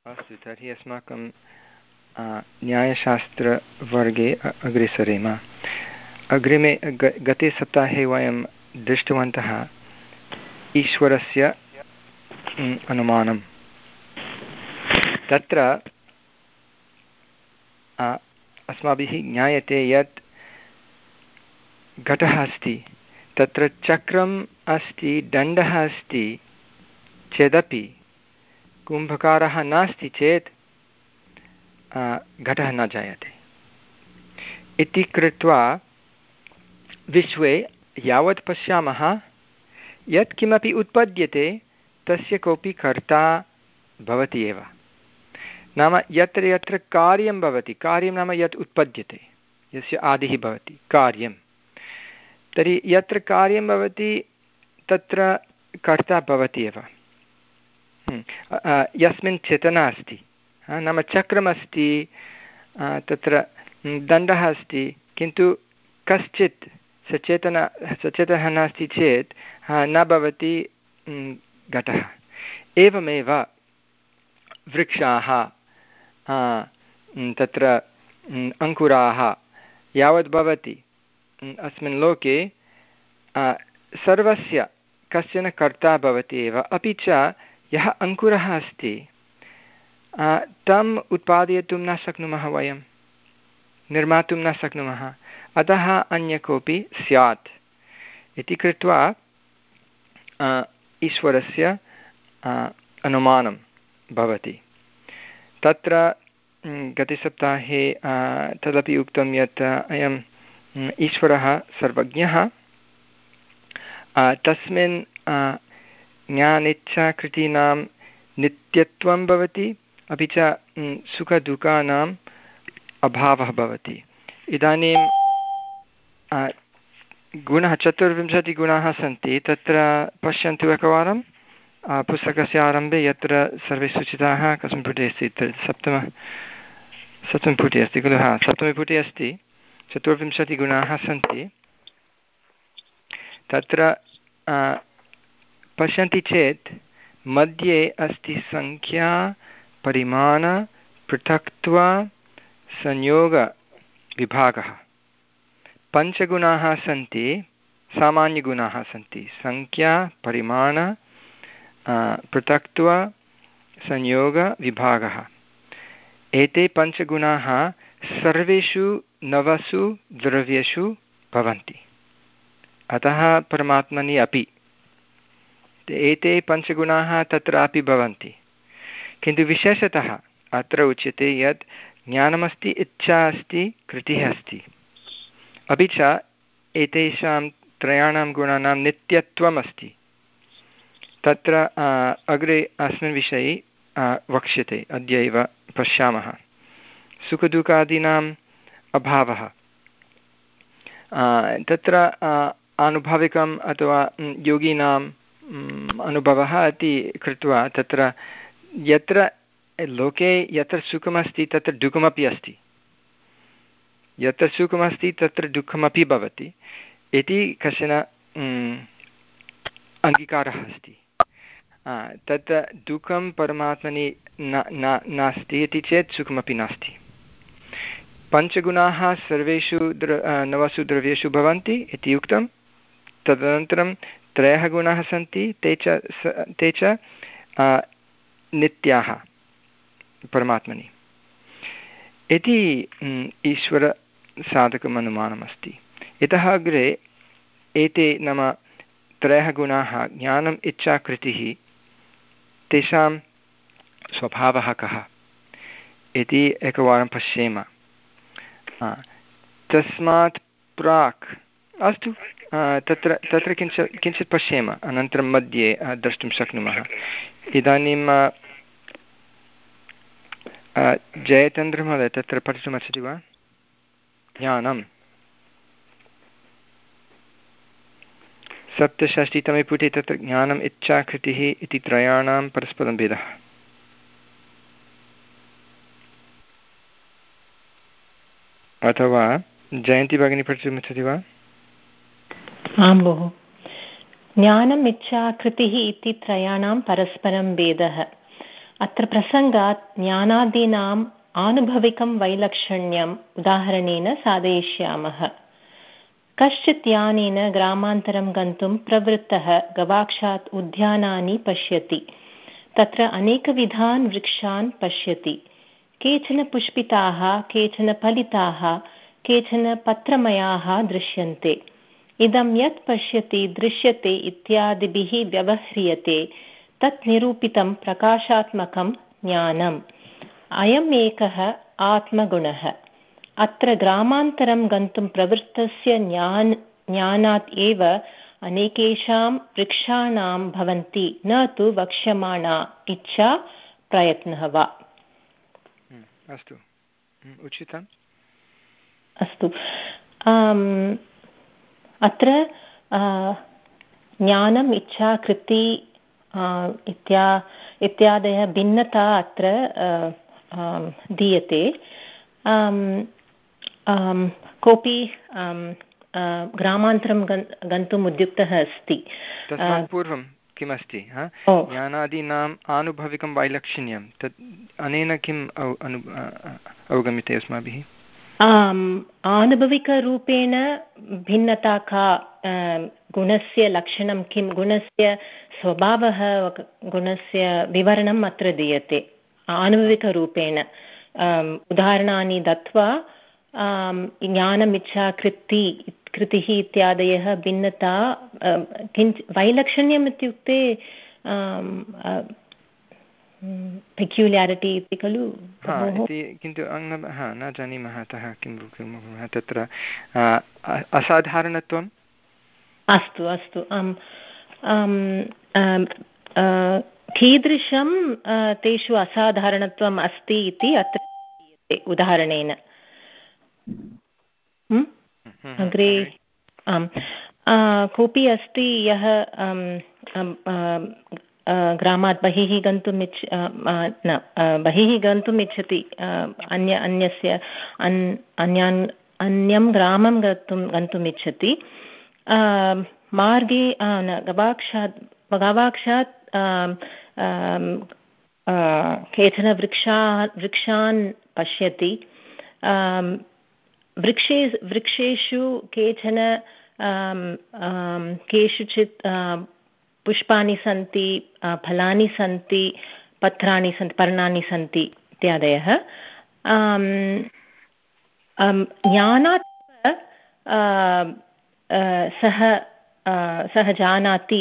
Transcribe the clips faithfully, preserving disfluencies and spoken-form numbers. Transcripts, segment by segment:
अस्तु, तर्हि अस्माकं न्यायशास्त्रवर्गे अग्रेसरेम। अग्रिमे ग गते सप्ताहे वयं दृष्टवन्तः ईश्वरस्य अनुमानं। तत्र अस्माभिः ज्ञायते यत् घटः अस्ति, तत्र चक्रम् अस्ति, दण्डः अस्ति चेदपि कुम्भकारः नास्ति चेत् घटः न जायते इति कृत्वा विश्वे यावत् पश्यामः यत् किमपि उत्पद्यते तस्य कोऽपि कर्ता भवति एव। नाम यत्र यत्र कार्यं भवति, कार्यं नाम यत् उत्पद्यते, यस्य आदिः भवति कार्यं, तर्हि यत्र कार्यं भवति तत्र कर्ता भवति एव। यस्मिन् चेतना अस्ति, नाम चक्रमस्ति, तत्र दण्डः अस्ति, किन्तु कश्चित् सचेतन सचेतनः नास्ति चेत् न भवति घटः। एवमेव वृक्षाः, तत्र अङ्कुराः यावत् भवति अस्मिन् लोके सर्वस्य कश्चन कर्ता भवति एव। अपि च यः अङ्कुरः अस्ति तम् उत्पादयितुं न शक्नुमः, वयं निर्मातुं न शक्नुमः, अतः अन्य कोऽपि स्यात् इति कृत्वा ईश्वरस्य अनुमानं भवति। तत्र गतसप्ताहे तदपि उक्तं यत् अयम् ईश्वरः सर्वज्ञः, तस्मिन् ज्ञानेच्छाकृतीनां नित्यत्वं भवति, अपि च सुखदुःखानाम् अभावः भवति। इदानीं गुणः चतुर्विंशतिगुणाः सन्ति, तत्र पश्यन्तु एकवारं पुस्तकस्य आरम्भे यत्र सर्वे सूचिताः। कस्मिन् पुटे अस्ति? सप्तम सप्तमे पुटे अस्ति खलु? हा, सप्तमे पुटे अस्ति। चतुर्विंशतिगुणाः सन्ति। तत्र पश्यन्ति चेत् मध्ये अस्ति संख्या, परिमाण, पृथक्त्व, संयोगविभागः। पञ्चगुणाः सन्ति, सामान्यगुणाः सन्ति। संख्या, परिमाण, पृथक्त्व, संयोगविभागः। एते पञ्चगुणाः सर्वेषु नवसु द्रव्येषु भवन्ति, अतः परमात्मनि अपि एते पञ्चगुणाः तत्रापि भवन्ति। किन्तु विशेषतः अत्र उच्यते यत् ज्ञानमस्ति, इच्छा अस्ति, कृतिः अस्ति, अपि च एतेषां त्रयाणां गुणानां नित्यत्वम् अस्ति। तत्र अग्रे अस्मिन् विषये वक्ष्यते, अद्य एव पश्यामः। सुखदुःखादीनाम् अभावः, तत्र आनुभविकम् अथवा योगिनाम् अनुभवः इति कृत्वा तत्र यत्र लोके यत्र सुखमस्ति तत्र दुःखमपि अस्ति, यत्र सुखमस्ति तत्र दुःखमपि भवति इति कश्चन अङ्गीकारः अस्ति। तत्र दुःखं परमात्मनि न नास्ति इति चेत् सुखमपि नास्ति। पञ्चगुणाः सर्वेषु द्र नवसु द्रव्येषु भवन्ति इति उक्तं। तदनन्तरं त्रयः गुणाः सन्ति, ते च ते च नित्याः परमात्मनि इति ईश्वरसाधकम् अनुमानमस्ति। इतः अग्रे एते नाम त्रयः गुणाः, ज्ञानम्, इच्छा, कृतिः, तेषां स्वभावः कः इति एकवारं पश्येम। तस्मात् प्राक् अस्तु, तत्र तत्र किञ्चित् किञ्चित् पश्येम, अनन्तरं मध्ये द्रष्टुं शक्नुमः। इदानीं जयचन्द्रमहोदय तत्र पठितुमर्हति वा? ज्ञानं सप्तषष्टितमे पुटे तत्र ज्ञानम्, इच्छा, कृतिः इति त्रयाणां परस्परं भेदः। अथवा जयन्ती भगिनी पठितुमिच्छति वा? आं भोः। ज्ञानम्, इच्छा, कृतिः इति त्रयाणां परस्परं भेदः। अत्र प्रसङ्गात् ज्ञानादीनाम् आनुभविकं वैलक्षण्यम् उदाहरणेन साधयिष्यामः। कश्चित् यानेन ग्रामान्तरं गन्तुं प्रवृत्तः गवाक्षात् उद्यानानि पश्यति। तत्र अनेकविधान् वृक्षान् पश्यति। केचन पुष्पिताः, केचन फलिताः, केचन पत्रमयाः दृश्यन्ते। इदं यत् पश्यति दृश्यते इत्यादिभिः व्यवह्रियते तत् निरूपितं प्रकाशात्मकं ज्ञानम्। अयम् एकः आत्मगुणः। अत्र ग्रामान्तरं गन्तुं प्रवृत्तस्य ज्ञान ज्ञानात् एव अनेकेषां वृक्षाणां भवन्ति, न तु वक्ष्यमाणा इच्छा प्रयत्नः वा। अस्तु, उचितम्। अस्तु, अत्र ज्ञानम्, इच्छा, कृति इत्या इत्यादयः भिन्नता अत्र दीयते। कोऽपि ग्रामान्तरं गन्तुम् उद्युक्तः अस्ति। तस्मात् पूर्वं किमस्ति, ज्ञानादीनाम् आनुभविकं वैलक्षण्यं, तत् अनेन किम् अवगम्यते अस्माभिः? आनुभविकरूपेण भिन्नता का, गुणस्य लक्षणं किं, गुणस्य स्वभावः, गुणस्य विवरणम् अत्र दीयते आनुभविकरूपेण। उदाहरणानि दत्वा ज्ञानमिच्छा, कृति कृतिः इत्यादयः भिन्नता, किञ्चित् वैलक्षण्यम् इत्युक्ते पेक्युल्यारिटि इति खलु, किन्तु न जानीमः अतः किं कुर्मः तत्र असाधारणत्वम्। अस्तु अस्तु, कीदृशं तेषु असाधारणत्वम् अस्ति इति अत्र उदाहरणेन। अग्रे आम्, कोऽपि अस्ति यः ग्रामात् बहिः गन्तुम् इच्छ न बहिः गन्तुम् इच्छति, अन्य अन्यस्य अन् अन्यान् अन्यं ग्रामं गन्तुं गन्तुम् इच्छति। मार्गे न गवाक्षात् गवाक्षात् केचन वृक्षा वृक्षान् पश्यति। वृक्षे वृक्षेषु केचन केषुचित् पुष्पाणि सन्ति, फलानि सन्ति, पत्राणि सन्ति, पर्णानि सन्ति इत्यादयः। ज्ञानात् सः सः जानाति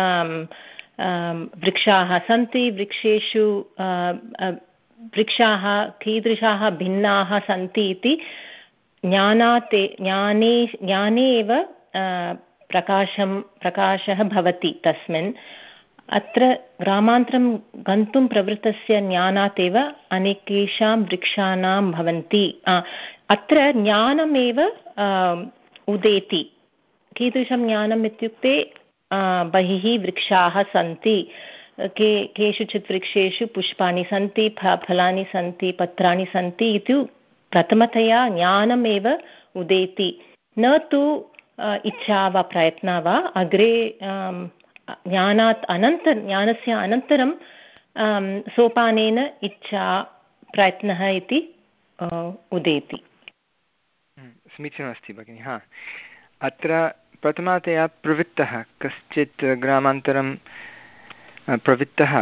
वृक्षाः सन्ति, वृक्षेषु वृक्षाः कीदृशाः भिन्नाः सन्ति इति ज्ञानात् ज्ञाने ज्ञाने एव प्रकाशं प्रकाशः भवति तस्मिन्। अत्र ग्रामान्तरं गन्तुं प्रवृत्तस्य ज्ञानात् एव अनेकेषां वृक्षाणां भवन्ति। अत्र ज्ञानमेव उदेति। कीदृशं ज्ञानम् इत्युक्ते बहिः वृक्षाः सन्ति, के केषुचित् वृक्षेषु पुष्पाणि सन्ति, फलानि सन्ति, पत्राणि सन्ति इति प्रथमतया ज्ञानमेव उदेति, न तु इच्छा वा प्रयत्नः वा। अग्रे ज्ञानात् अनन्तर ज्ञानस्य अनन्तरं सोपानेन इच्छा प्रयत्नः इति उदेति। समीचीनमस्ति भगिनि। हा, अत्र प्रथमतया प्रवृत्तः, कश्चित् ग्रामान्तरं प्रवृत्तः।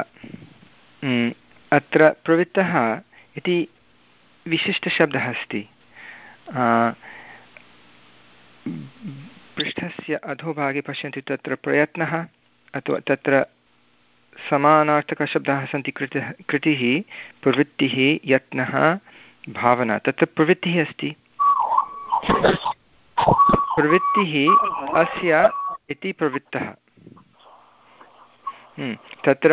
अत्र प्रवृत्तः इति विशिष्टशब्दः अस्ति। पृष्ठस्य अधोभागे पश्यन्ति, तत्र प्रयत्नः अथवा तत्र समानार्थकशब्दाः सन्ति। कृतिः कृतिः प्रवृत्तिः, यत्नः, भावना। तत्र प्रवृत्तिः अस्ति। प्रवृत्तिः अस्य इति प्रवृत्तः। तत्र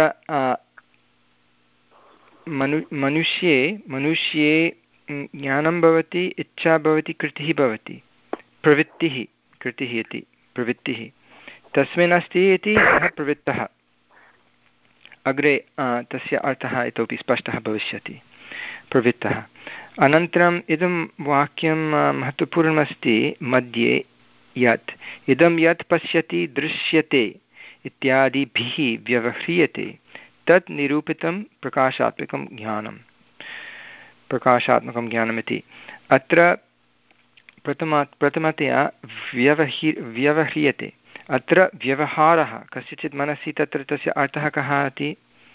मनु मनुष्ये मनुष्ये ज्ञानं भवति, इच्छा भवति, कृतिः भवति। प्रवृत्तिः, कृतिः इति प्रवृत्तिः तस्मिन् अस्ति इति सः प्रवृत्तः। अग्रे तस्य अर्थः इतोपि स्पष्टः भविष्यति, प्रवृत्तः। अनन्तरम् इदं वाक्यं महत्त्वपूर्णमस्ति मध्ये, यत् इदं यत् पश्यति दृश्यते इत्यादिभिः व्यवह्रियते तत् निरूपितं प्रकाशात्मकं ज्ञानं प्रकाशात्मकं ज्ञानमिति। अत्र प्रथमा प्रथमतया व्यवहि व्यवह्रियते। अत्र व्यवहारः कस्यचित् मनसि तत्र तस्य अर्थः कः इति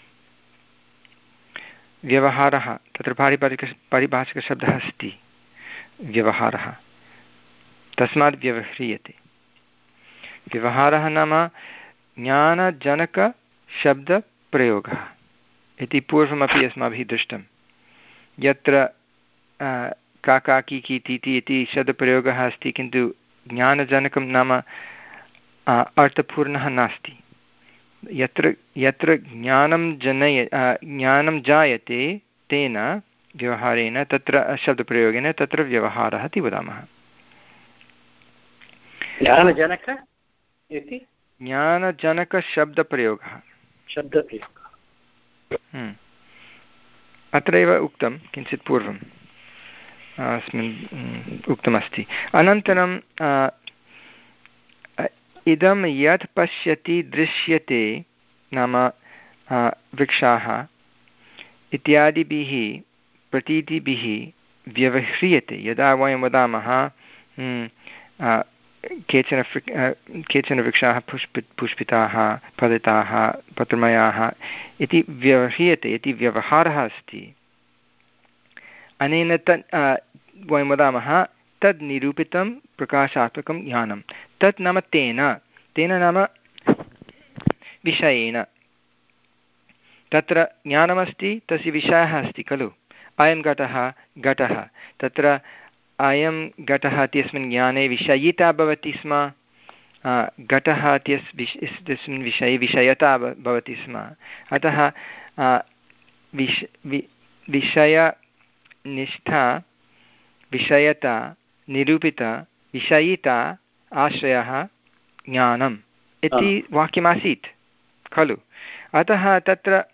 व्यवहारः तत्र पारिभाषिक पारिभाषिकशब्दः अस्ति व्यवहारः, तस्मात् व्यवह्रियते। व्यवहारः नाम ज्ञानजनकशब्दप्रयोगः इति पूर्वमपि अस्माभिः दृष्टं, यत्र काका की तीति इति शब्दप्रयोगः अस्ति, किन्तु ज्ञानजनकं नाम अर्थपूर्णः नास्ति। यत्र यत्र ज्ञानं जनय ज्ञानं जायते तेन व्यवहारेण तत्र शब्दप्रयोगेन तत्र व्यवहारः इति वदामः। ज्ञानजनक इति ज्ञानजनकशब्दप्रयोगः शब्दप्रयोगः अत्रैव उक्तं किञ्चित् पूर्वम् अस्मिन् उक्तमस्ति। अनन्तरं इदं यत् पश्यति दृश्यते नाम वृक्षाः इत्यादिभिः प्रतीतिभिः व्यवह्रियते। यदा वयं वदामः केचन केचन वृक्षाः पुष्पि पुष्पिताः फलिताः पत्रमयाः इति व्यवह्रियते इति व्यवहारः अस्ति। अनेन तत् वयं वदामः तद् निरूपितं प्रकाशात्मकं ज्ञानं। तत् नाम तेन तेन नाम विषयेण। तत्र ज्ञानमस्ति, तस्य विषयः अस्ति खलु। अयं घटः घटः तत्र अयं घटः इत्यस्मिन् ज्ञाने विषयिता भवति स्म, घटः इत्यस्मिन् विषये विषयता भवति स्म। अतः विष विषयनिष्ठा विषयता निरूपिता विषयिता आश्रयः ज्ञानम् इति वाक्यमासीत् खलु। अतः तत्र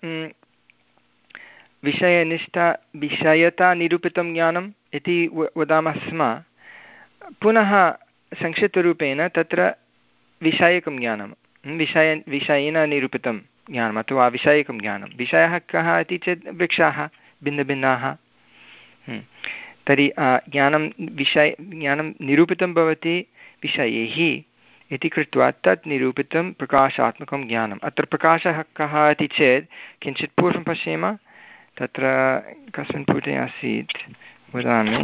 विषयनिष्ठा विषयता निरूपितं ज्ञानम् इति वदामः स्म। पुनः संक्षिप्तरूपेण तत्र विषयकं ज्ञानं विषय विषयेन निरूपितं ज्ञानम् अथवा विषयकं ज्ञानं। विषयः कः इति चेत् वृक्षाः भिन्नभिन्नाः। तर्हि ज्ञानं विषय ज्ञानं निरूपितं भवति विषयैः इति कृत्वा तत् निरूपितं प्रकाशात्मकं ज्ञानम्। अत्र प्रकाशः कः इति चेत् किञ्चित् पूर्वं पश्येम, तत्र कस्मिन् पुटे आसीत् वदामि।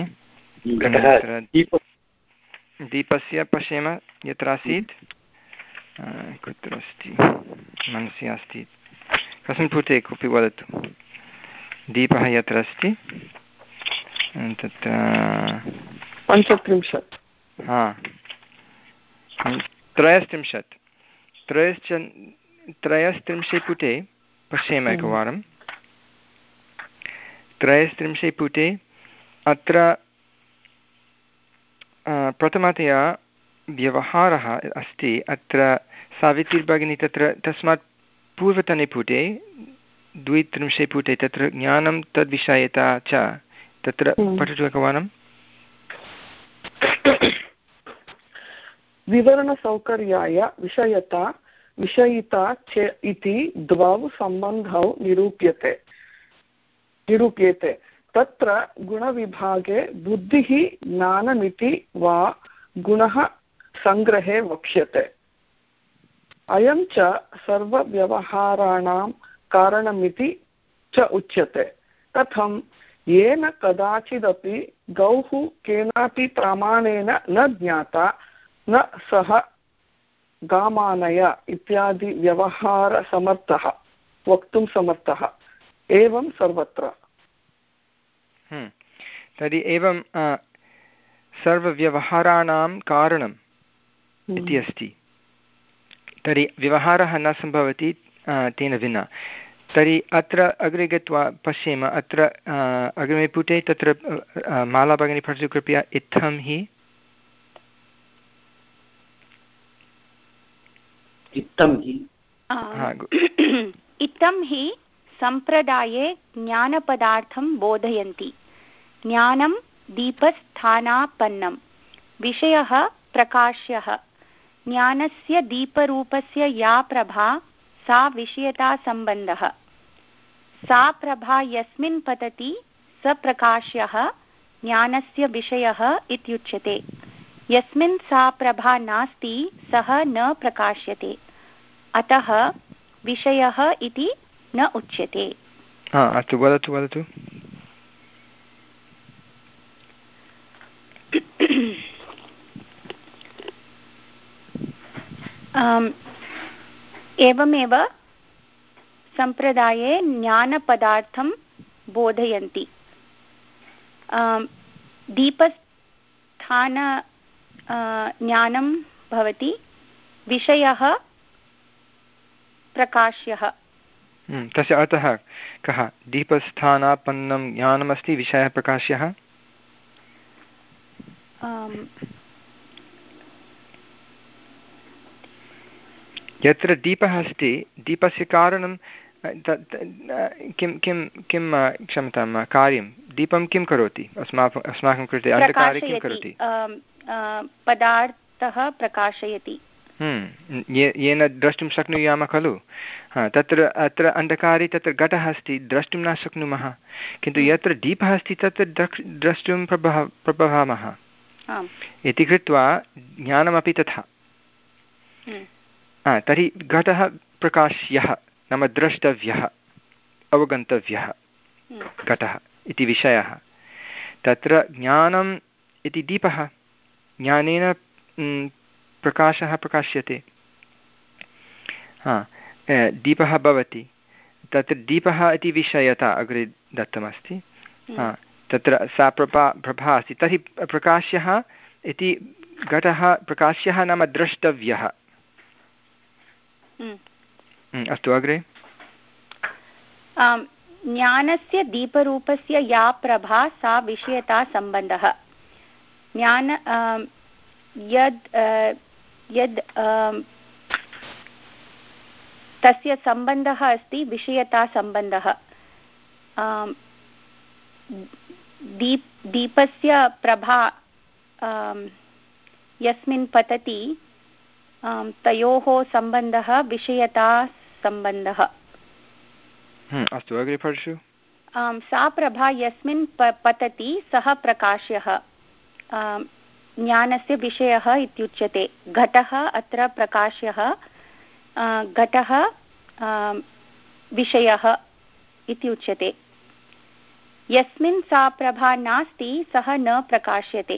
दीपस्य पश्येम यत्र आसीत्, कुत्र अस्ति मनसि अस्ति, कस्मिन् पुटे कोऽपि वदतु। दीपः यत्र अस्ति तत्र पञ्चत्रिंशत् हा त्रयस्त्रिंशत् त्रयश्च त्रयस्त्रिंशे पुटे पश्येम एकवारं। त्रयस्त्रिंशे पुटे अत्र प्रथमतया व्यवहारः अस्ति। अत्र सावित्रीभगिनी तत्र तस्मात् पूर्वतने पुटे द्वित्रिंशे पुटे तत्र ज्ञानं तद्विषयता च तत्र पठतु एकवारं। विवरणसौकर्याय विषयता विषयिता च इति द्वौ सम्बन्धौ निरूप्यते निरूप्यते तत्र गुणविभागे बुद्धिः ज्ञानमिति वा गुणः सङ्ग्रहे वक्ष्यते। अयं च सर्वव्यवहाराणां कारणमिति च उच्यते। कथं येन कदाचिदपि गौः केनापि प्रमाणेन न ज्ञाता न सः गामानय इत्यादि व्यवहारसमर्थः वक्तुं समर्थः, एवं सर्वत्र। तर्हि एवं सर्वव्यवहाराणां कारणम् इति अस्ति। तर्हि व्यवहारः न सम्भवति तेन विना। तर्हि अत्र अग्रे गत्वा पश्येम। अत्र अग्रिमे पुटे तत्र माला भगिनी पठतु कृपया। इत्थं हि इत्थं हि इत्थं हि सम्प्रदाये ज्ञानपदार्थं बोधयन्ति। ज्ञानं दीपस्थानापन्नं, विषयः प्रकाश्यः। ज्ञानस्य दीपरूपस्य या प्रभा सा विषयतासम्बन्धः। सा प्रभा यस्मिन् पतति स प्रकाश्यः ज्ञानस्य विषयः इत्युच्यते। यस्मिन् सा प्रभा नास्ति सः न प्रकाश्यते, अतः विषयः इति न उच्यते। अस्तु, वदतु वदतु। एवमेव सम्प्रदाये ज्ञानपदार्थं बोधयन्ति। दीपस्थान ज्ञानं भवति, विषयः प्रकाश्यः। तस्य अर्थः कः? दीपस्थानापन्नं ज्ञानमस्ति, विषयः प्रकाश्यः। यत्र दीपः अस्ति, दीपस्य कारणं किं किं किं क्षम्यतां कार्यं दीपं किं करोति? अस्माकम् अस्माकं कृते अन्धकारे किं करोति? पदार्थः प्रकाशयति, येन द्रष्टुं शक्नुयामः खलु। हा, तत्र अत्र अन्धकारे तत्र घटः अस्ति, द्रष्टुं न शक्नुमः, किन्तु यत्र दीपः अस्ति तत्र द्रष्टुं प्रभा प्रभवामः इति कृत्वा ज्ञानमपि तथा। तर्हि घटः प्रकाश्यः नाम द्रष्टव्यः, अवगन्तव्यः घटः इति विषयः। तत्र ज्ञानम् इति दीपः, ज्ञानेन प्रकाशः प्रकाश्यते। हा, दीपः भवति, तत्र दीपः इति विषयता अग्रे दत्तमस्ति। हा, तत्र सा प्रभा प्रभा अस्ति, तर्हि प्रकाश्यः इति घटः प्रकाश्यः नाम द्रष्टव्यः। अस्तु, अग्रे। ज्ञानस्य दीपरूपस्य या प्रभा सा विषयता सम्बन्धः। ज्ञान यद् यद् तस्य सम्बन्धः अस्ति विषयता सम्बन्धः। दीप दीपस्य प्रभा यस्मिन् पतति तयोः सम्बन्धः विषयता सम्बन्धः। अस्तु, अग्रे पठतु। सा प्रभा यस्मिन् पतति सः प्रकाश्यः ज्ञानस्य विषयः इत्युच्यते। घटः अत्र प्रकाश्यः, घटः विषयः इति उच्यते। यस्मिन् सा प्रभा नास्ति सः न प्रकाश्यते।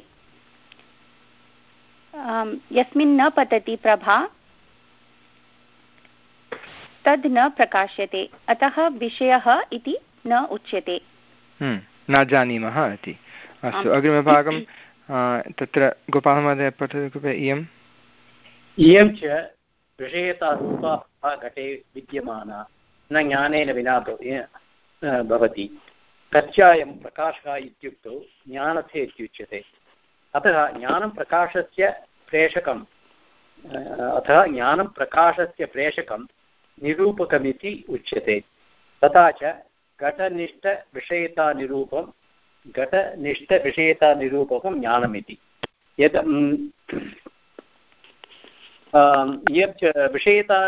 यस्मिन् न पतति प्रभा तद् न प्रकाश्यते, अतः विषयः इति न उच्यते। न जानीमः इति। अस्तु, अग्रिमभागं तत्र गोपालमहोदय पठतु कृपया। इयम् इयं च विषयतारूपा घटे विद्यमाना न ज्ञानेन विना भवति। कस्यायं प्रकाशः इत्युक्तौ ज्ञानस्य इत्युच्यते। अतः ज्ञानं प्रकाशस्य प्रेषकम् अतः ज्ञानं प्रकाशस्य प्रेषकं निरूपकमिति उच्यते। तथा च घटनिष्ठविषयतानिरूपं घटनिष्ठविषयतानिरूपकं ज्ञानमिति। यद् यच्च विषयता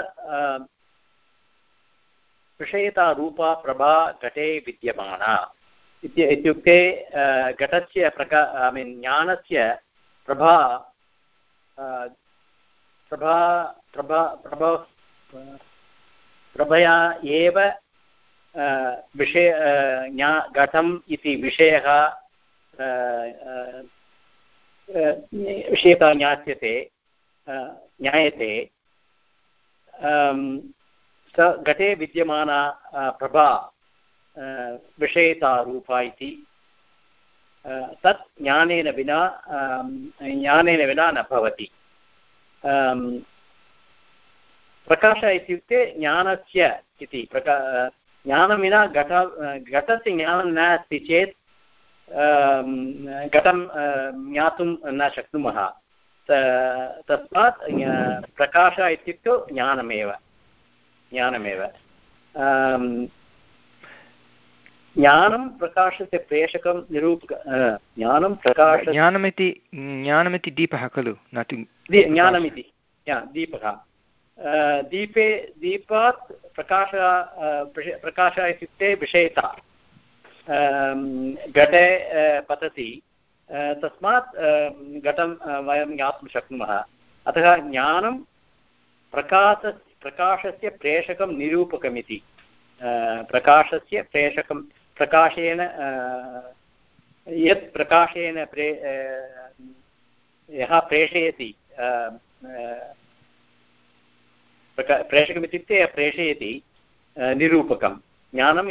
विषयतारूपा प्रभा घटे विद्यमाना इत्युक्ते घटस्य प्रका ऐ मीन् ज्ञानस्य प्रभा प्रभा प्रभा प्रभा प्रभया एव विषय ज्ञा घटम् इति विषयः विषयता ज्ञास्यते ज्ञायते। स घटे विद्यमाना प्रभा विषयतारूपा इति। तत् ज्ञानेन विना ज्ञानेन विना न भवति। प्रकाश इत्युक्ते ज्ञानस्य इति। प्रका ज्ञानं विना घट घटस्य ज्ञानं नास्ति चेत् घटं ज्ञातुं न शक्नुमः। तस्मात् प्रकाश इत्युक्तौ ज्ञानमेव ज्ञानमेव ज्ञानं प्रकाशस्य प्रेषकं निरूपक ज्ञानं प्रकाश ज्ञानमिति ज्ञानमिति दीपः खलु, न तु ज्ञानमिति दीपः। दीपे दीपात् प्रकाश प्रकाश इत्युक्ते विषयता घटे पतति तस्मात् घटं वयं ज्ञातुं शक्नुमः। अतः ज्ञानं प्रकाश प्रकाशस्य प्रेषकं निरूपकमिति प्रकाशस्य प्रेषकं प्रकाशेन यत् प्रकाशेन प्रे यः प्रेषयति प्रेषकमित्युक्ते प्रेषयति निरूपकं ज्ञानं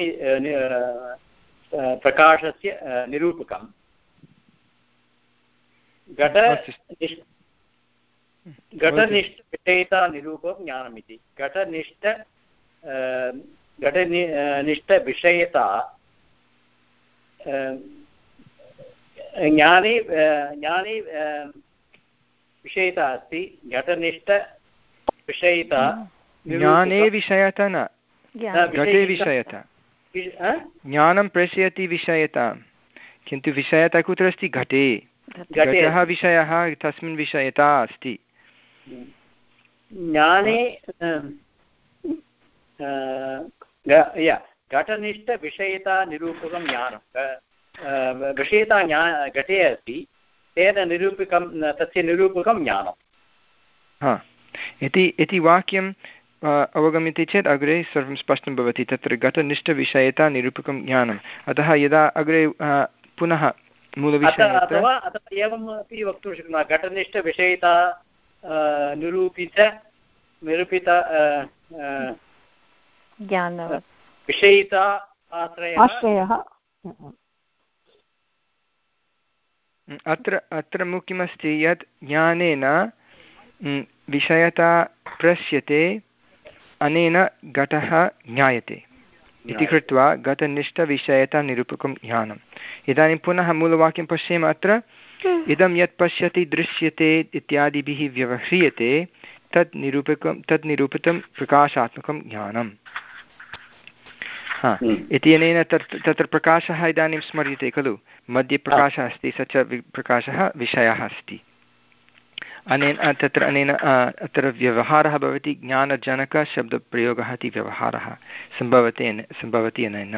प्रकाशस्य निरूपकं घट घटनिष्ठविषयता निरूपकं ज्ञानमिति घटनिष्ठ घटनिष्ठविषयता ज्ञाने ज्ञाने विषयता अस्ति घटनिष्ठविषयता ज्ञाने विषयता न घटे विषयता ज्ञानं प्रेषयति विषयता किन्तु विषयता कुत्र अस्ति घटे घटः विषयः तस्मिन् विषयता अस्ति ज्ञाने घटनिष्ठविषयता निरूपकं ज्ञानं विषयता ज्ञा घटे अस्ति तेन निरूपकं तस्य निरूपकं ज्ञानं हा इति इति वाक्यं अवगम्यते चेत् अग्रे सर्वं स्पष्टं भवति तत्र घटनिष्ठविषयता निरूपकं ज्ञानम् अतः यदा अग्रे पुनः मूलविषये अथवा अथवा एवम् अपि वक्तुं शक्नुमः घटनिष्ठविषयता निरूपित निरूपित विषयिता आश्रयः अत्र अत्र मुख्यमस्ति यत् ज्ञानेन विषयता प्रस्यते अनेन घटः ज्ञायते इति कृत्वा घटनिष्ठविषयता निरूपकं ज्ञानम् इदानीं पुनः मूलवाक्यं पश्येम अत्र इदं यत् पश्यति दृश्यते इत्यादिभिः व्यवह्रियते तत् निरूपकं तत् निरूपितं प्रकाशात्मकं ज्ञानम् हा इति अनेन तत् तत्र प्रकाशः इदानीं स्मर्यते खलु मध्ये प्रकाशः अस्ति स च प्रकाशः विषयः अस्ति अनेन तत्र अनेन अत्र व्यवहारः भवति ज्ञानजनकशब्दप्रयोगः इति व्यवहारः सम्भवति सम्भवति अनेन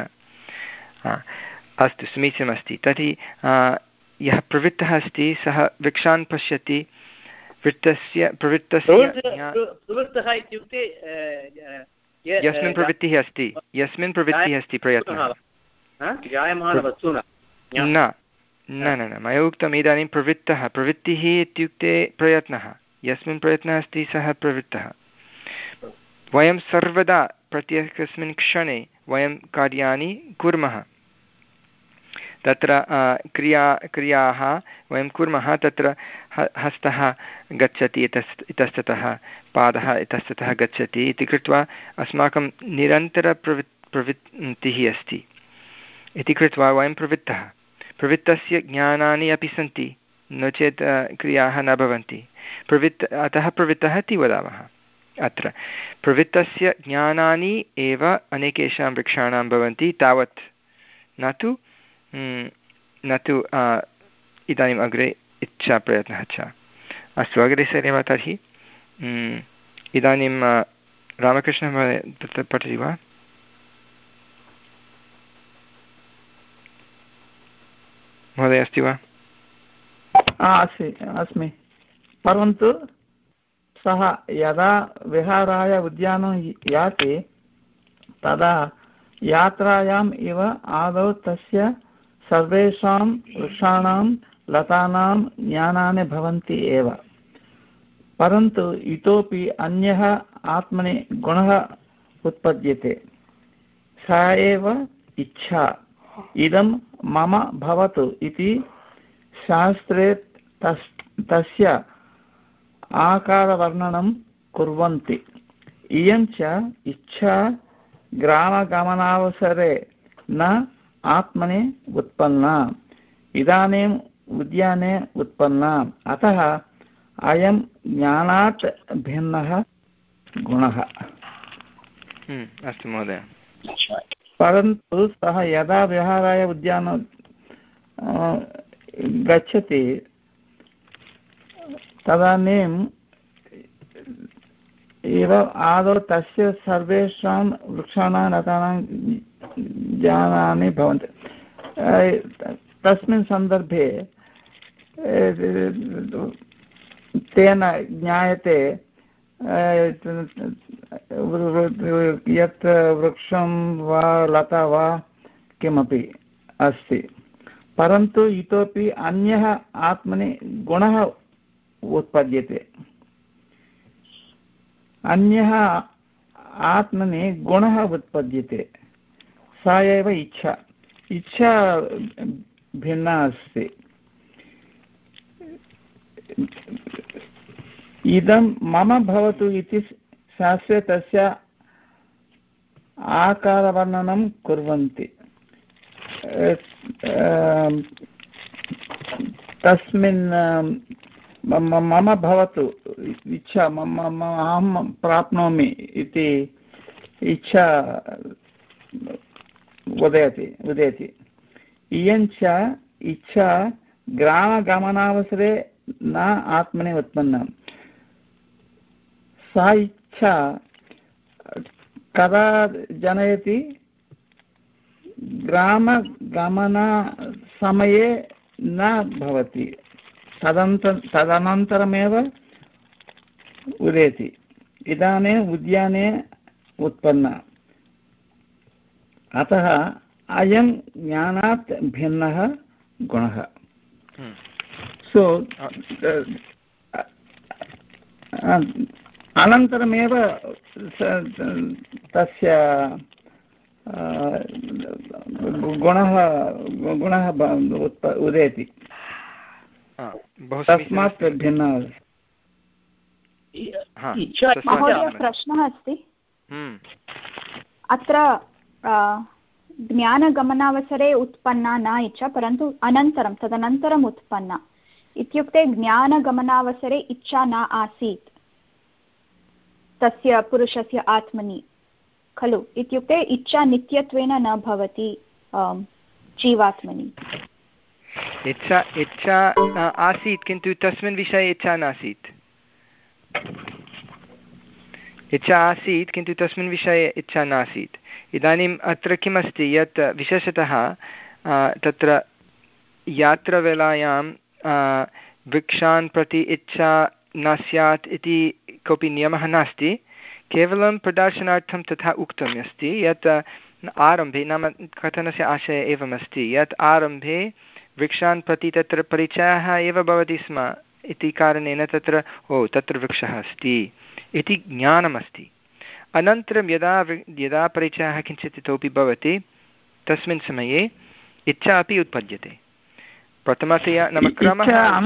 अस्तु समीचीनमस्ति तर्हि यः प्रवृत्तः अस्ति सः वृक्षान् पश्यति वृत्तस्य प्रवृत्तस्य इत्युक्ते यस्मिन् प्रवृत्तिः अस्ति यस्मिन् प्रवृत्तिः अस्ति प्रयत्नः न न न न मया उक्तम् इदानीं प्रवृत्तः प्रवृत्तिः इत्युक्ते प्रयत्नः यस्मिन् प्रयत्नः अस्ति सः प्रवृत्तः वयं सर्वदा प्रत्येकस्मिन् क्षणे वयं कार्याणि कुर्मः तत्र क्रिया क्रियाः वयं कुर्मः तत्र हस्तः गच्छति इतस्त इतस्ततः पादः इतस्ततः गच्छति इति कृत्वा अस्माकं निरन्तरप्रवृ प्रवृत्तिः अस्ति इति कृत्वा वयं प्रवृत्तः प्रवृत्तस्य ज्ञानानि अपि सन्ति नो चेत् क्रियाः न भवन्ति प्रवृत्त अतः प्रवृत्तः इति वदामः अत्र प्रवृत्तस्य ज्ञानानि एव अनेकेषां वृक्षाणां भवन्ति तावत् न तु न तु इदानीम् अग्रे इच्छा प्रयत्नः च अस्तु अग्रे सरेम तर्हि इदानीं रामकृष्णमहोदय तत्र पठति वा महोदय अस्ति वा अस्मि अस्मि परन्तु सः यदा विहाराय उद्यानं याति तदा यात्रायाम् इव आदौ तस्य सर्वेषां वृक्षाणां लतानां ज्ञानानि भवन्ति एव परन्तु इतोपि अन्यः आत्मनि गुणः उत्पद्यते सा एव इच्छा इदं मम भवतु इति शास्त्रे तस् तस्य आकारवर्णनं कुर्वन्ति इयं च इच्छा ग्रामगमनावसरे न आत्मनि उत्पन्ना इदानीम् उद्याने उत्पन्ना अतः अयं ज्ञानात् भिन्नः गुणः। अस्तु महोदय परन्तु सः यदा विहाराय उद्यानं गच्छति तदानीं एव आदौ तस्य सर्वेषां वृक्षाणां लतानां ज्ञानानि भवन्ति। तस्मिन् सन्दर्भे तेन ज्ञायते यत् वृक्षं वा लता वा किमपि अस्ति, परन्तु इतोपि अन्यः आत्मनि गुणः उत्पद्यते। अन्यः आत्मनि गुणः उत्पद्यते, सा एव इच्छा। इच्छा भिन्ना अस्ति। इदं मम भवतु इति शास्त्रे तस्य आकारवर्णनं कुर्वन्ति। तस्मिन् मम भवतु इच्छा, मम अहं प्राप्नोमि इति इच्छा उदयति उदेति। इयञ्च इच्छा ग्रामगमनावसरे न आत्मनि उत्पन्ना। सा इच्छा कदा जनयति? ग्रामगमनसमये न भवति, तदन्तर तदनन्तरमेव उदेति। इदानीम् उद्याने उत्पन्ना। अतः अयं ज्ञानात् भिन्नः गुणः। सो अनन्तरमेव तस्य गुणः गुणः उदेति। तस्मात् भिन्नः। महोदय, प्रश्नः अस्ति अत्र। ज्ञानगमनावसरे उत्पन्ना न इच्छा, परन्तु अनन्तरं तदनन्तरम् उत्पन्ना इत्युक्ते ज्ञानगमनावसरे इच्छा न आसीत् तस्य पुरुषस्य आत्मनि खलु, इत्युक्ते इच्छा नित्यत्वेन न भवति जीवात्मनि। इच्छा इच्छा आसीत्, किन्तु तस्मिन् विषये इच्छा नासीत्। इच्छा आसीत्, किन्तु तस्मिन् विषये इच्छा नासीत्। इदानीम् अत्र किमस्ति यत् विशेषतः तत्र यात्रावेलायां वृक्षान् प्रति इच्छा न स्यात् इति कोऽपि नियमः नास्ति। केवलं प्रदर्शनार्थं तथा उक्तम् अस्ति यत् आरम्भे, नाम कथनस्य आशयः एवमस्ति यत् आरम्भे वृक्षान् प्रति तत्र परिचयः एव भवति स्म इति कारणेन तत्र ओ तत्र वृक्षः अस्ति इति ज्ञानमस्ति। अनन्तरं यदा यदा परिचयः किञ्चित् इतोपि भवति तस्मिन् समये इच्छा अपि उत्पद्यते। प्रथमतया नाम क्रमः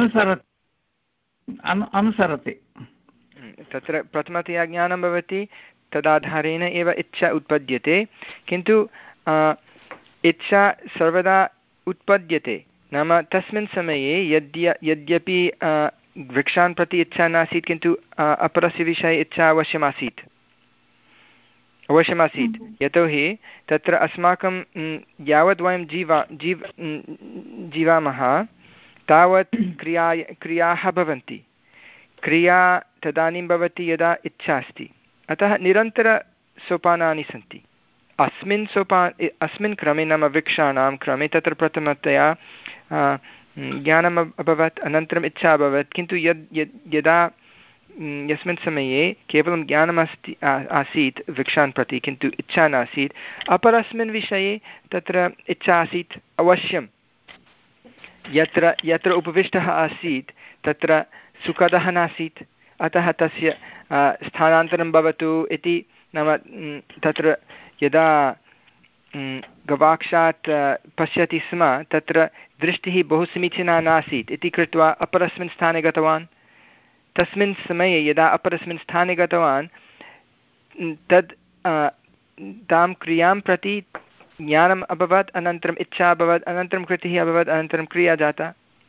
अनुसरति। तत्र प्रथमतया ज्ञानं भवति, तदाधारेण एव इच्छा उत्पद्यते। किन्तु इच्छा सर्वदा उत्पद्यते, नाम तस्मिन् समये यद्य यद्यपि वृक्षान् प्रति इच्छा नासीत्, किन्तु अपरस्य विषये इच्छा अवश्यमासीत् अवश्यमासीत् यतोहि तत्र अस्माकं यावद् वयं जीवा जीव जीवामः तावत् क्रिया क्रियाः भवन्ति। क्रिया तदानीं भवति यदा इच्छा अस्ति। अतः निरन्तरसोपानानि सन्ति। अस्मिन् सोपा अस्मिन् क्रमे, नाम वृक्षाणां क्रमे, तत्र प्रथमतया ज्ञानम् अभवत्, अनन्तरम् इच्छा अभवत्। किन्तु यद् यद् यदा यस्मिन् समये केवलं ज्ञानमस्ति आसीत् वृक्षान् प्रति, किन्तु इच्छा नासीत्, अपरस्मिन् विषये तत्र इच्छा आसीत् अवश्यं। यत्र यत्र उपविष्टः आसीत् तत्र सुखदः नासीत्, अतः तस्य स्थानान्तरं भवतु इति, नाम तत्र यदा गवाक्षात् पश्यति स्म तत्र दृष्टिः बहु समीचीना नासीत् इति कृत्वा अपरस्मिन् स्थाने गतवान्। तस्मिन् समये यदा अपरस्मिन् स्थाने गतवान् तद् तां क्रियां प्रति ज्ञानम् अभवत्, अनन्तरम् इच्छा अभवत्, अनन्तरं कृतिः अभवत्, अनन्तरं क्रिया जाता।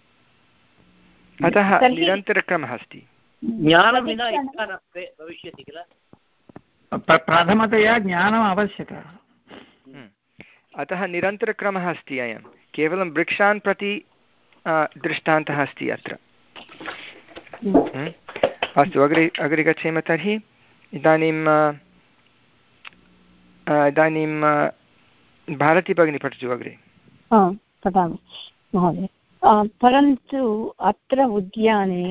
अतः निरन्तरक्रमः अस्ति। ज्ञानं विना इच्छा न भविष्यति किल। प्रथमतया ज्ञानम् आवश्यकः। अतः निरन्तरक्रमः अस्ति अयं। केवलं वृक्षान् प्रति दृष्टान्तः अस्ति अत्र। अस्तु, अग्रे अग्रे गच्छेम तर्हि। इदानीं इदानीं भारती भगिनी पठतु अग्रे। पठामि महोदय। परन्तु अत्र उद्याने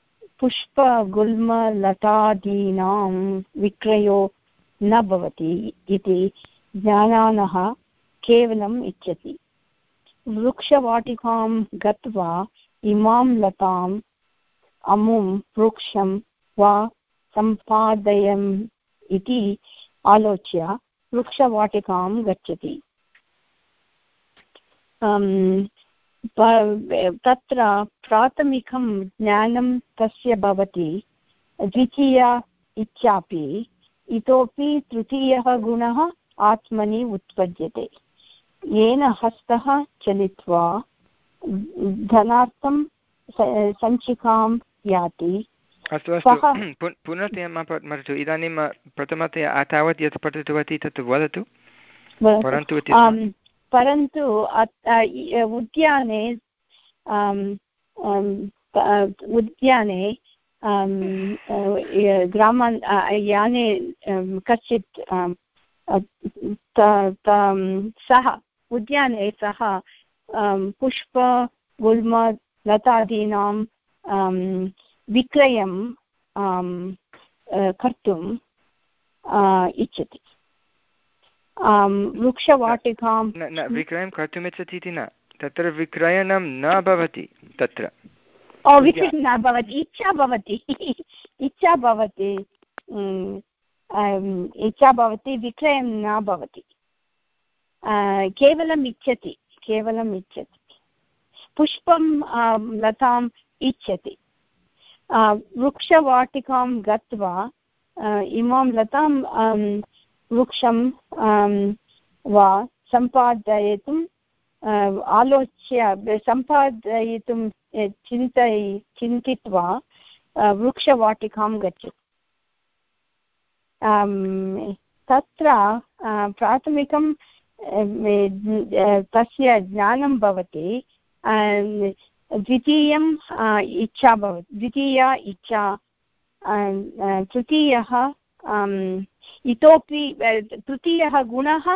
पुष्पगुल्मलतादीनां विक्रयो न भवति इति जनानः केवलम् इच्छति। वृक्षवाटिकां गत्वा इमां लताम् अमुं वृक्षं वा सम्पादयम् इति आलोच्य वृक्षवाटिकां गच्छति। तत्र प्राथमिकं ज्ञानं तस्य भवति, द्वितीया इच्छापि, इतोपि तृतीयः गुणः आत्मनि उत्पद्यते, येन हस्तः चलित्वा धनार्थं सञ्चिकां याति। अस्तु अस्तु पुनः पठतु। इदानीं प्रथमतया तावत् यत् पठितवती तत् वदतु। परन्तु परन्तु उद्याने उद्याने ग्रामान् याने कश्चित् सः उद्याने सः पुष्पगुल्मलतादीनां विक्रयं कर्तुम् इच्छति। वृक्षवाटिकां विक्रयं कर्तुम् इच्छति इति न, तत्र विक्रयणं न भवति। तत्र ओ विक्रयणं न भवति, इच्छा भवति, इच्छा भवति, इच्छा भवति, विक्रयं न भवति, केवलम् इच्छति, केवलम् इच्छति, पुष्पं लताम् इच्छति। वृक्षवाटिकां गत्वा इमां लतां वृक्षं वा सम्पादयितुम् आलोच्य सम्पादयितुं चिन्तय चिन्तित्वा वृक्षवाटिकां गच्छति। तत्र प्राथमिकं तस्य ज्ञानं भवति, द्वितीयम् इच्छा भवति, द्वितीया इच्छा, तृतीयः इतोपि तृतीयः गुणः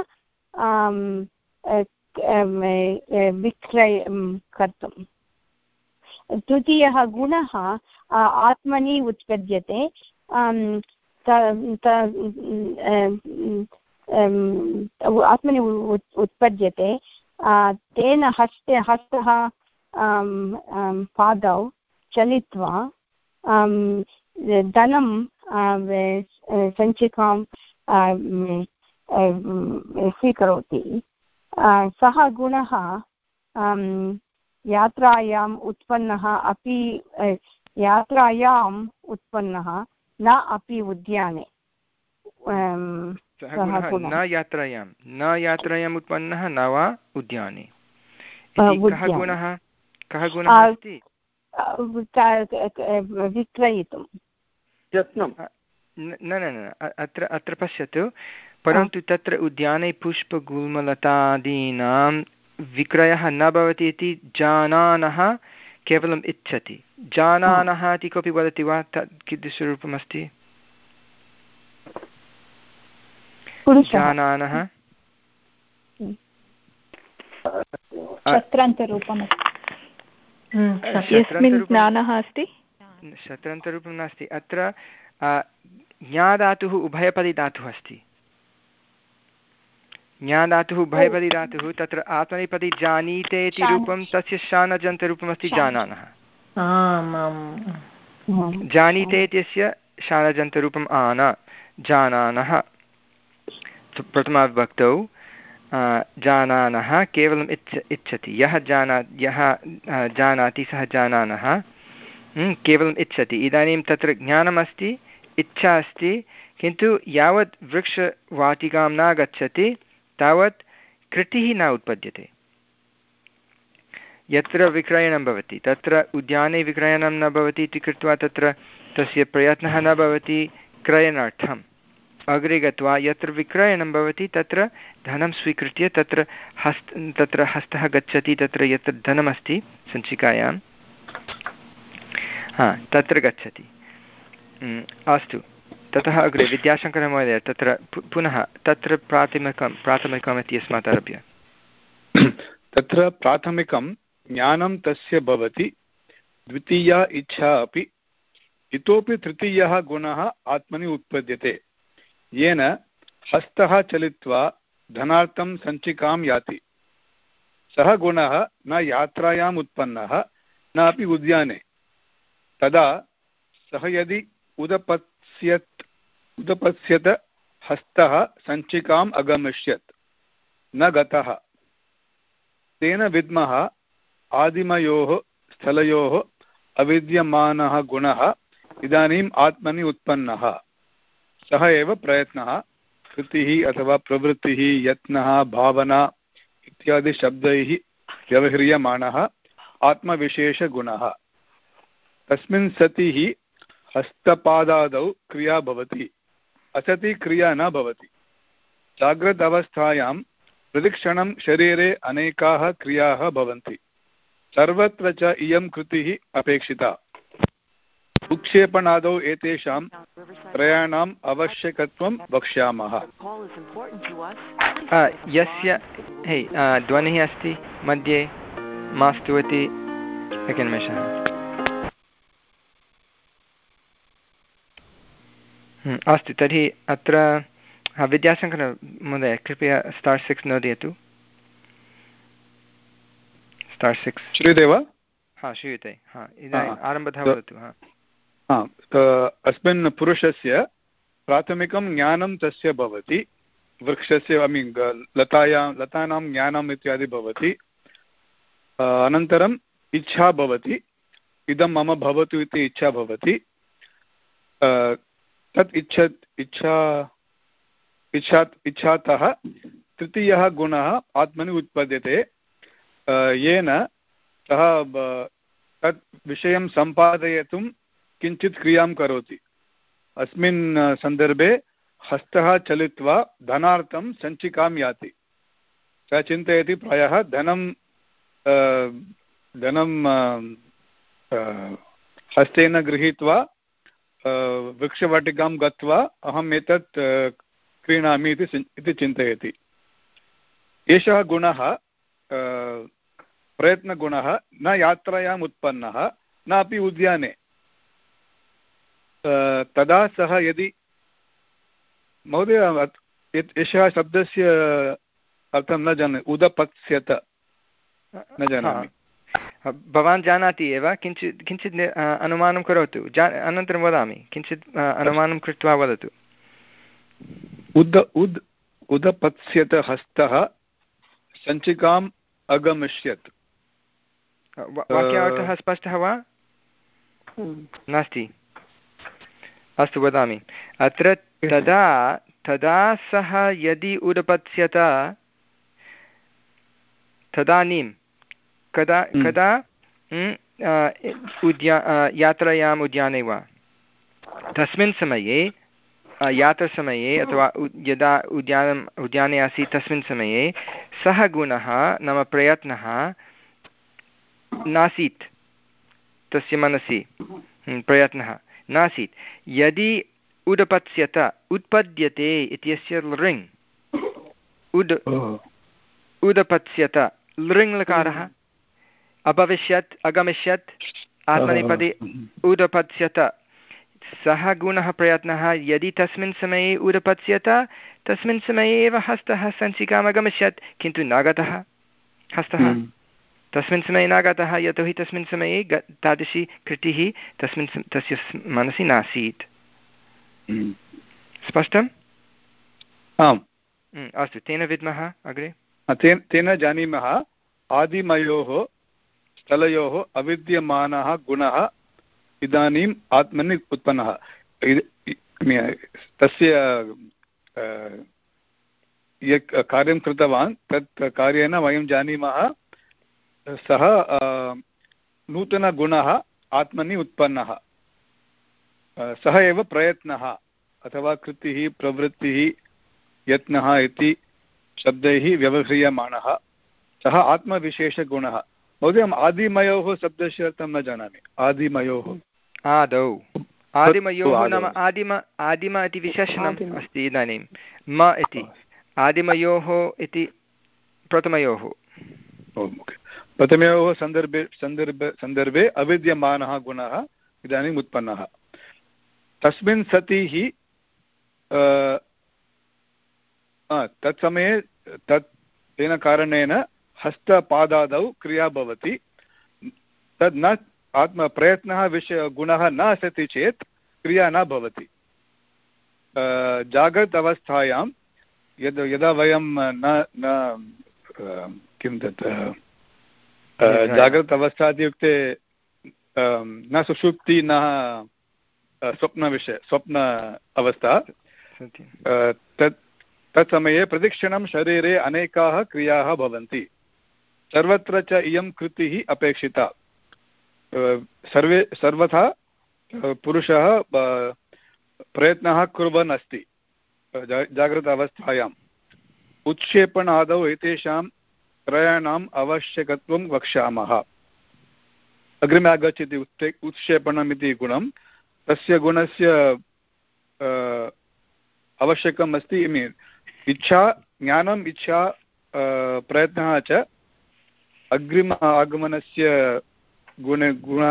विक्रयं कर्तुं, तृतीयः गुणः आत्मनि उत्पद्यते, आत्मनि उत्पद्यते, तेन हस्ते हस्तः पादौ चलित्वा धनं सञ्चिकां स्वीकरोति। सः गुणः यात्रायाम् उत्पन्नः अपि यात्रायाम् उत्पन्नः न अपि उद्याने। न यात्रायां न यात्रायाम् उत्पन्नः न वा उद्याने। कः गुणः कः गुणः अस्ति? विक्रयितुं यत्नं न न न अत्र अत्र पश्यतु। परन्तु तत्र उद्याने पुष्पगुल्मलतादीनां विक्रयः न भवति इति जानानः केवलम् इच्छति। जानानः इति कोऽपि वदति वा? तत् कीदृशरूपमस्ति? जानानः यस्मिन् ज्ञानः अस्ति, शत्रन्तरूपं नास्ति। अत्र ज्ञाधातुः उभयपदी धातुः अस्ति। ज्ञाधातुः उभयपदी धातुः, तत्र आत्मनेपदी जानीते इति रूपं, तस्य शानजन्तरूपमस्ति जानानः। जानीते इत्यस्य शानजन्तरूपम् आन, जानानः। प्रथमाविभक्तौ जानानः केवलम् इच्छ इच्छति। यः जाना यः जानाति सः जानानः केवलम् इच्छति। इदानीं तत्र ज्ञानमस्ति, इच्छा अस्ति, किन्तु यावत् वृक्षवाटिकां न गच्छति तावत् कृतिः न उत्पद्यते। यत्र विक्रयणं भवति तत्र उद्याने विक्रयणं न भवति इति कृत्वा तत्र तस्य प्रयत्नः न भवति क्रयणार्थम्। अग्रे गत्वा यत्र विक्रयणं भवति तत्र धनं स्वीकृत्य तत्र हस्त तत्र हस्तः गच्छति, तत्र यत्र धनमस्ति सञ्चिकायां हा तत्र गच्छति। अस्तु, ततः अग्रे विद्याशङ्करमहोदय तत्र पुनः तत्र प्राथमिकं प्राथमिकम् इति अस्मात् आरभ्य। तत्र प्राथमिकं ज्ञानं तस्य भवति, द्वितीया इच्छा अपि, इतोपि तृतीयः गुणः आत्मनि उत्पद्यते, येन हस्तः चलित्वा धनार्थं सञ्चिकां याति। सः गुणः न यात्रायाम् उत्पन्नः न अपि उद्याने। तदा सः यदि उदपत्स्यत् उदपत्स्यत हस्तः सञ्चिकाम् अगमिष्यत् न गतः, तेन विद्मः आदिमयोः स्थलयोः अविद्यमानः गुणः इदानीम् आत्मनि उत्पन्नः। सः एव प्रयत्नः, कृतिः अथवा प्रवृत्तिः, यत्नः, भावना इत्यादि शब्दैः व्यवह्रियमाणः आत्मविशेषगुणः। तस्मिन् सति हि हस्तपादादौ क्रिया भवति, असति क्रिया न भवति। जाग्रत् अवस्थायां प्रतिक्षणं शरीरे अनेकाः क्रियाः भवन्ति, सर्वत्र च इयं कृतिः अपेक्षिता। उक्षेपणादौ एतेषां त्रयाणाम् आवश्यकत्वं वक्ष्यामः। यस्य हे ध्वनिः अस्ति मध्ये मास्तु इति एकनिमेषः। अस्तु, तर्हि अत्र विद्याशङ्कर महोदय कृपया स्टार् सिक्स् नोदयतु। स्टार् सिक्स् श्रूयते वा? हा, श्रूयते। हा, इदानीम् आरम्भतः वदतु। हा, अस्मिन् पुरुषस्य प्राथमिकं ज्ञानं तस्य भवति, वृक्षस्य ऐ मीन् लतायां लतानां ज्ञानम् इत्यादि भवति। अनन्तरम् इच्छा भवति, इदं मम भवतु इति इच्छा भवति। तत् इच्छा इच्छा इच्छा इच्छातः तृतीयः गुणः आत्मनि उत्पद्यते, येन सः तत् विषयं सम्पादयितुं किञ्चित् क्रियां करोति। अस्मिन् सन्दर्भे हस्तः चलित्वा धनार्थं सञ्चिकां याति। सः चिन्तयति प्रायः धनं धनं हस्तेन गृहीत्वा वृक्षवाटिकां गत्वा अहम् एतत् क्रीणामि इति चिन्तयति। एषः गुणः प्रयत्नगुणः न यात्रायाम् उत्पन्नः न अपि उद्याने। तदा सः यदि महोदय एषः शब्दस्य अर्थं न जानामि, उदपत्स्यत न जानामि। भवान् जानाति एव, किञ्चित् किञ्चित् अनुमानं करोतु, जा अनन्तरं वदामि। किञ्चित् अनुमानं कृत्वा वदतु। उद उद् उदपत्स्यत हस्तः सञ्चिकाम् अगमिष्यत्। वाक्यार्थः स्पष्टः वा? नास्ति? अस्तु, वदामि। अत्र तदा तदा सः यदि उदपत्स्यत तदानीं कदा कदा उद्या यात्रायाम् उद्याने वा, तस्मिन् समये यात्रासमये अथवा यदा उद्यानम् उद्याने आसीत् तस्मिन् समये सः गुणः नाम प्रयत्नः नासीत्, तस्य मनसि प्रयत्नः नासीत्। यदि उदपत्स्यत उत्पद्यते इत्यस्य लृङ् उद् उदपत्स्यत लृङ् लकारः अभविष्यत् अगमिष्यत् आत्मनेपदे उदपत्स्यत, सः गुणः प्रयत्नः यदि तस्मिन् समये उदपत्स्यत तस्मिन् समये एव हस्तः सञ्चिकाम् अगमिष्यत्, किन्तु न गतः हस्तः तस्मिन् समये न गतः, यतोहि तस्मिन् समये ग तादृशी कृतिः तस्मिन् तस्य मनसि नासीत्। स्पष्टम्? आम्। अस्तु, तेन विद्मः अग्रे। तेन तेन जानीमः आदिमयोः स्थलयोः अविद्यमानः गुणः इदानीम् आत्मनि उत्पन्नः। तस्य यत् कार्यं कृतवान् तत् कार्येन वयं जानीमः सः नूतनगुणः आत्मनि उत्पन्नः। सः एव प्रयत्नः अथवा कृतिः, प्रवृत्तिः, यत्नः इति शब्दैः व्यवह्रियमाणः सः आत्मविशेषगुणः। महोदय, आदिमयोः शब्दस्य अर्थं न जानामि। आदिमयोः, आदौ आदिमयोः नाम आदिम आदिम इति विशेषणम् अस्ति इदानीं म इति आदिमयोः इति प्रथमयोः प्रथमयोः सन्दर्भे सन्दर्भे सन्दर्भे अविद्यमानः गुणः इदानीम् उत्पन्नः तस्मिन् सति हि तत्समये तत् तेन कारणेन हस्तपादादौ क्रिया भवति तद् न आत्मप्रयत्नः विषय गुणः न अस्ति चेत् क्रिया न भवति जाग्रत् अवस्थायां यद् यदा वयं न न किं तत् जाग्रत् अवस्था इत्युक्ते न सुषुप्ति न स्वप्नविषय स्वप्न अवस्था तत् तत्समये प्रतिक्षणं शरीरे अनेकाः क्रियाः भवन्ति सर्वत्र च इयं कृतिः अपेक्षिता सर्वे सर्वथा पुरुषः प्रयत्नः कुर्वन् अस्ति जागृत अवस्थायाम् उत्क्षेपणादौ एतेषां त्रयाणाम् आवश्यकत्वं वक्ष्यामः अग्रिमे आगच्छति उत्ते उत्क्षेपणम् इति गुणं तस्य गुणस्य आवश्यकम् अस्ति इच्छा ज्ञानम् इच्छा प्रयत्नः च अग्रिम आगमनस्य गुण गुण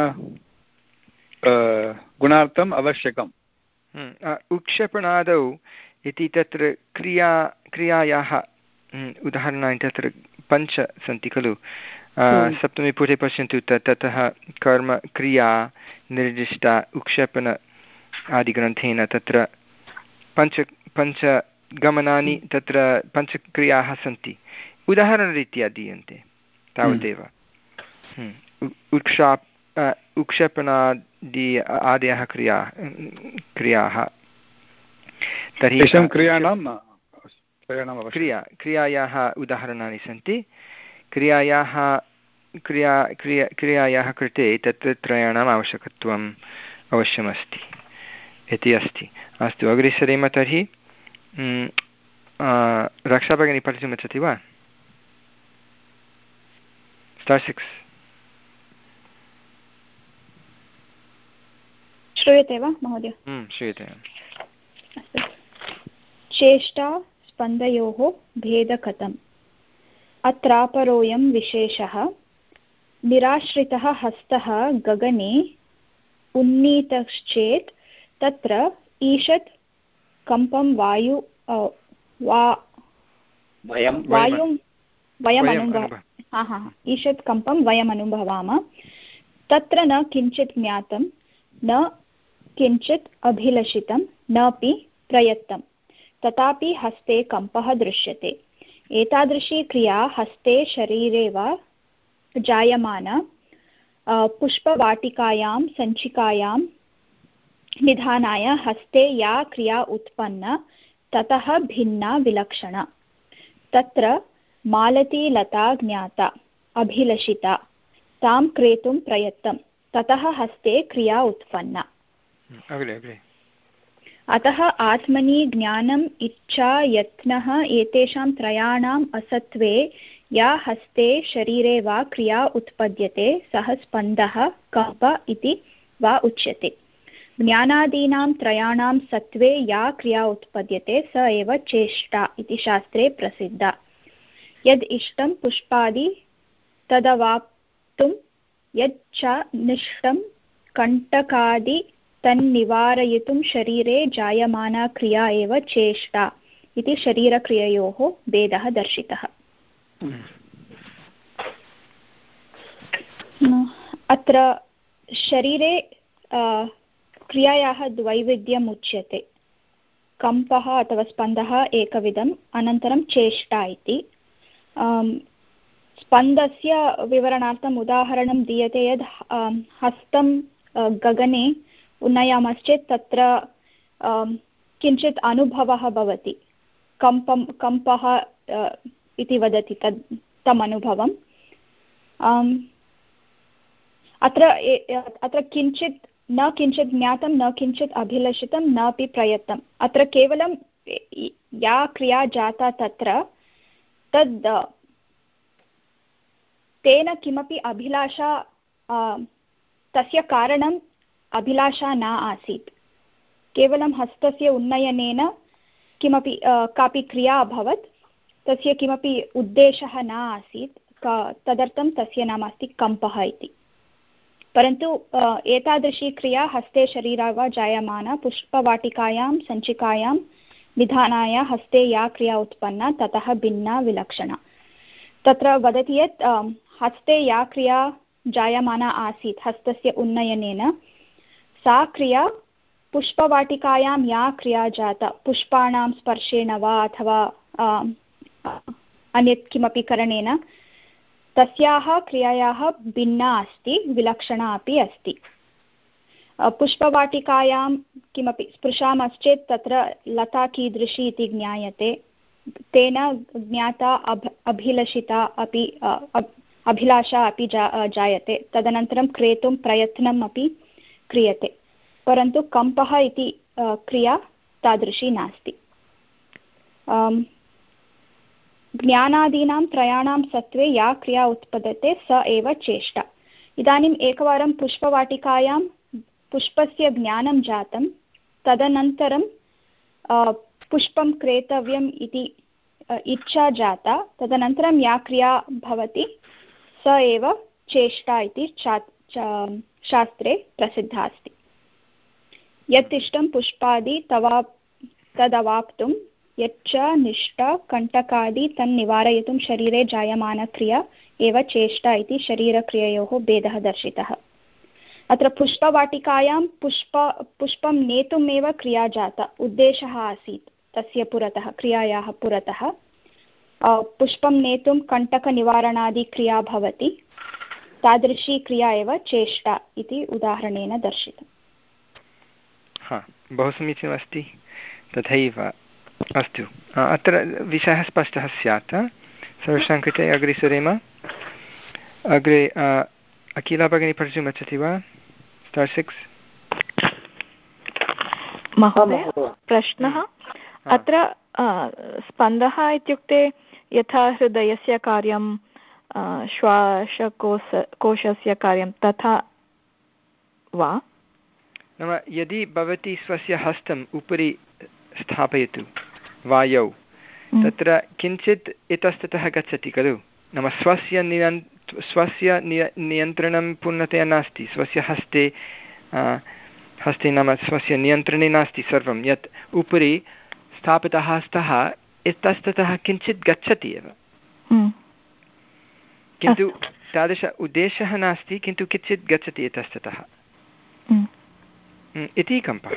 गुणार्थम् आवश्यकम् उत्क्षेपणादौ इति तत्र क्रिया क्रियायाः उदाहरणानि तत्र पञ्च सन्ति खलु सप्तमी पुटे पश्यन्तु ततः कर्म क्रिया निर्दिष्टा उत्क्षेपण आदिग्रन्थेन तत्र पञ्च पञ्च गमनानि तत्र पञ्चक्रियाः सन्ति उदाहरणरीत्या दीयन्ते तावदेव उत्क्षाप् उत्क्षेपणादि आदयः क्रिया क्रियाः तर्हि क्रियाणां क्रिया क्रियायाः उदाहरणानि सन्ति क्रियायाः क्रिया क्रिया क्रियायाः कृते तत्र त्रयाणाम् आवश्यकत्वम् अवश्यमस्ति इति अस्ति अस्तु अग्रे सरेम तर्हि रक्षाभगिनी पठितुमिच्छति वा स्टार् सिक्स् श्रूयते वा महोदय श्रूयते चेष्टा स्पन्दयोः भेदकथम् अत्रापरोऽयं विशेषः निराश्रितः हस्तः गगने उन्नीतश्चेत् तत्र ईषत् कम्पं वायु वा वायुं वयम् अनुभव हा हा ईषत् कम्पं वयम् अनुभवामः तत्र न किञ्चित् ज्ञातं न किञ्चित् अभिलषितं नापि प्रयत्तं तथापि हस्ते कम्पः दृश्यते एतादृशी क्रिया हस्ते शरीरे वा जायमाना पुष्पवाटिकायां सञ्चिकायां निधानाय हस्ते या क्रिया उत्पन्ना ततः भिन्ना विलक्षणा तत्र मालती लता ज्ञाता अभिलषिता तां क्रेतुं प्रयत्तं ततः हस्ते क्रिया उत्पन्ना अतः आत्मनि ज्ञानम् इच्छा यत्नः एतेषां त्रयाणाम् असत्त्वे या हस्ते शरीरे वा क्रिया उत्पद्यते सः स्पन्दः कम्प इति वा उच्यते ज्ञानादीनां त्रयाणां सत्त्वे या क्रिया उत्पद्यते स एव चेष्टा इति शास्त्रे प्रसिद्धा यद् इष्टं पुष्पादि तदवाप्तुं यच्च निष्टं कण्टकादि तन्निवारयितुं शरीरे जायमाना क्रिया एव चेष्टा इति शरीरक्रिययोः भेदः दर्शितः अत्र शरीरे क्रियायाः द्वैविध्यम् उच्यते कम्पः अथवा स्पन्दः एकविधम् अनन्तरं चेष्टा इति स्पन्दस्य विवरणार्थम् उदाहरणं दीयते यद् हस्तं गगने उन्नयामश्चेत् तत्र किञ्चित् अनुभवः भवति कम्पं कम्पः इति वदति तद् तम् अनुभवम् अत्र अत्र किञ्चित् न किञ्चित् ज्ञातं न किञ्चित् अभिलषितं नापि प्रयत्नम् अत्र केवलं या क्रिया जाता तत्र तद् तेन किमपि अभिलाषा तस्य कारणं अभिलाषा न आसीत्, केवलं हस्तस्य उन्नयनेन किमपि कापि क्रिया अभवत्, तस्य किमपि उद्देशः न आसीत्, तदर्थं तस्य नाम अस्ति कम्पः इति। परन्तु एतादृशी क्रिया हस्ते शरीरे वा जायमाना पुष्पवाटिकायां सञ्चिकायां निधानाय हस्ते या क्रिया उत्पन्ना ततः भिन्ना विलक्षणा। तत्र वदति यत् हस्ते या क्रिया जायमाना आसीत् हस्तस्य उन्नयनेन, सा क्रिया पुष्पवाटिकायां या क्रिया जाता पुष्पाणां स्पर्शेन वा अथवा अन्यत् किमपि करणेन, तस्याः क्रियायाः भिन्ना अस्ति, विलक्षणा अपि अस्ति। पुष्पवाटिकायां किमपि स्पृशामश्चेत् तत्र लता कीदृशी इति ज्ञायते, तेन ज्ञाता अभ अभिलषिता अपि अभिलाषा अपि जा जायते, तदनन्तरं क्रेतुं प्रयत्नम् अपि क्रियते। परन्तु कम्पः इति क्रिया तादृशी नास्ति। ज्ञानादीनां त्रयाणां सत्त्वे या क्रिया उत्पद्यते स एव चेष्टा। इदानीम् एकवारं पुष्पवाटिकायां पुष्पस्य ज्ञानं जातं, तदनन्तरं पुष्पं क्रेतव्यम् इति इच्छा जाता, तदनन्तरं या क्रिया भवति स एव चेष्टा इति शास्त्रे प्रसिद्धा अस्ति। यत् इष्टं पुष्पादि तवा तदवाप्तुं, यच्च निष्ठ कण्टकादि तन्निवारयितुं शरीरे जायमानक्रिया एव चेष्टा इति शरीरक्रिययोः भेदः दर्शितः। अत्र पुष्पवाटिकायां पुष्प पुष्पं नेतुमेव क्रिया जाता, उद्देशः आसीत् तस्य पुरतः, क्रियायाः पुरतः। पुष्पं नेतुं कण्टकनिवारणादिक्रिया भवति, तादृशी क्रिया एव चेष्टा इति उदाहरणेन दर्शितम्। हा, बहु समीचीनमस्ति। तथैव अस्तु, अत्र विषयः स्पष्टः स्यात् सर्वेषां कृते। अग्रे सरेम। अग्रे अखिला भगिनी पठितुम् इच्छति वा? Star six. महोदय, प्रश्नः अत्र स्पन्दः इत्युक्ते यथा हृदयस्य कार्यं श्वासकोश कोशस्य कार्यं तथा वा? नाम यदि भवती स्वस्य हस्तम् उपरि स्थापयतु वायौ, तत्र किञ्चित् इतस्ततः गच्छति खलु, नाम स्वस्य नियन् स्वस्य निय नियन्त्रणं पूर्णतया नास्ति, स्वस्य हस्ते हस्ते नाम स्वस्य नियन्त्रणे नास्ति सर्वं, यत् उपरि स्थापितः हस्तः इतस्ततः किञ्चित् गच्छति एव, किन्तु तादृश उद्देशः नास्ति, किन्तु किञ्चित् गच्छति इतस्ततः इति कम्पः।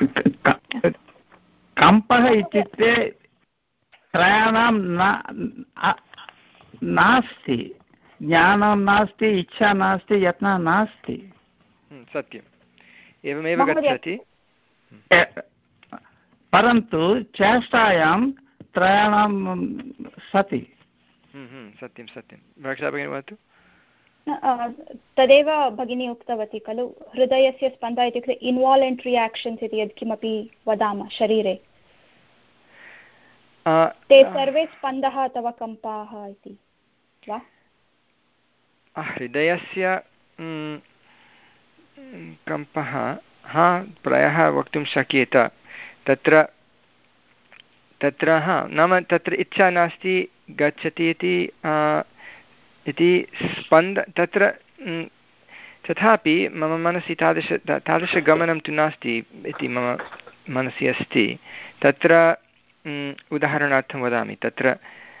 कम्पः इत्युक्ते त्रयाणां नास्ति, ज्ञानं नास्ति, इच्छा नास्ति, यत्नः नास्ति। सत्यम्, एवमेव गच्छति। परन्तु चेष्टायां त्रयाणां सति। सत्यं सत्यं। रक्षा भगिनी वदतु। तदेव भगिनी उक्तवती खलु, हृदयस्य स्पन्दः इत्युक्ते इन्वालण्ट्री आक्षन्स् इति यत्किमपि वदामः शरीरे, ते सर्वे स्पन्दः अथवा कम्पाः इति वा? हृदयस्य कम्पः हा प्रायः वक्तुं शक्येत। तत्र तत्र हा नाम तत्र इच्छा नास्ति, गच्छति इति इति स्पन्द तत्र तथापि मम मनसि तादृश तादृशगमनं तु नास्ति इति मम मनसि अस्ति। तत्र उदाहरणार्थं वदामि, तत्र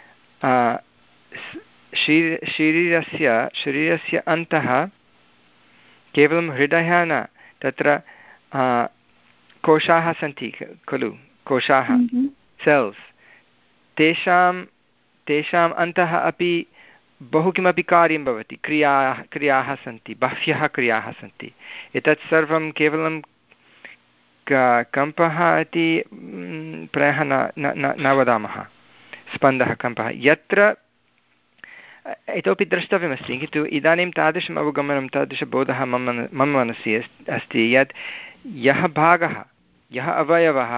शरीरस्य शरीरस्य अन्तः केवलं हृदयः न, तत्र कोशाः सन्ति खलु, कोशाः सेल्स्, तेषां तेषाम् अन्तः अपि बहु किमपि कार्यं भवति, क्रियाः क्रियाः सन्ति, बह्व्यः क्रियाः सन्ति। एतत् सर्वं केवलं कम्पः इति प्रायः न न न वदामः, स्पन्दः कम्पः। यत्र इतोपि द्रष्टव्यमस्ति, किन्तु इदानीं तादृशम् अवगमनं, तादृशबोधः मम मम मनसि अस्ति यत् यः भागः, यः अवयवः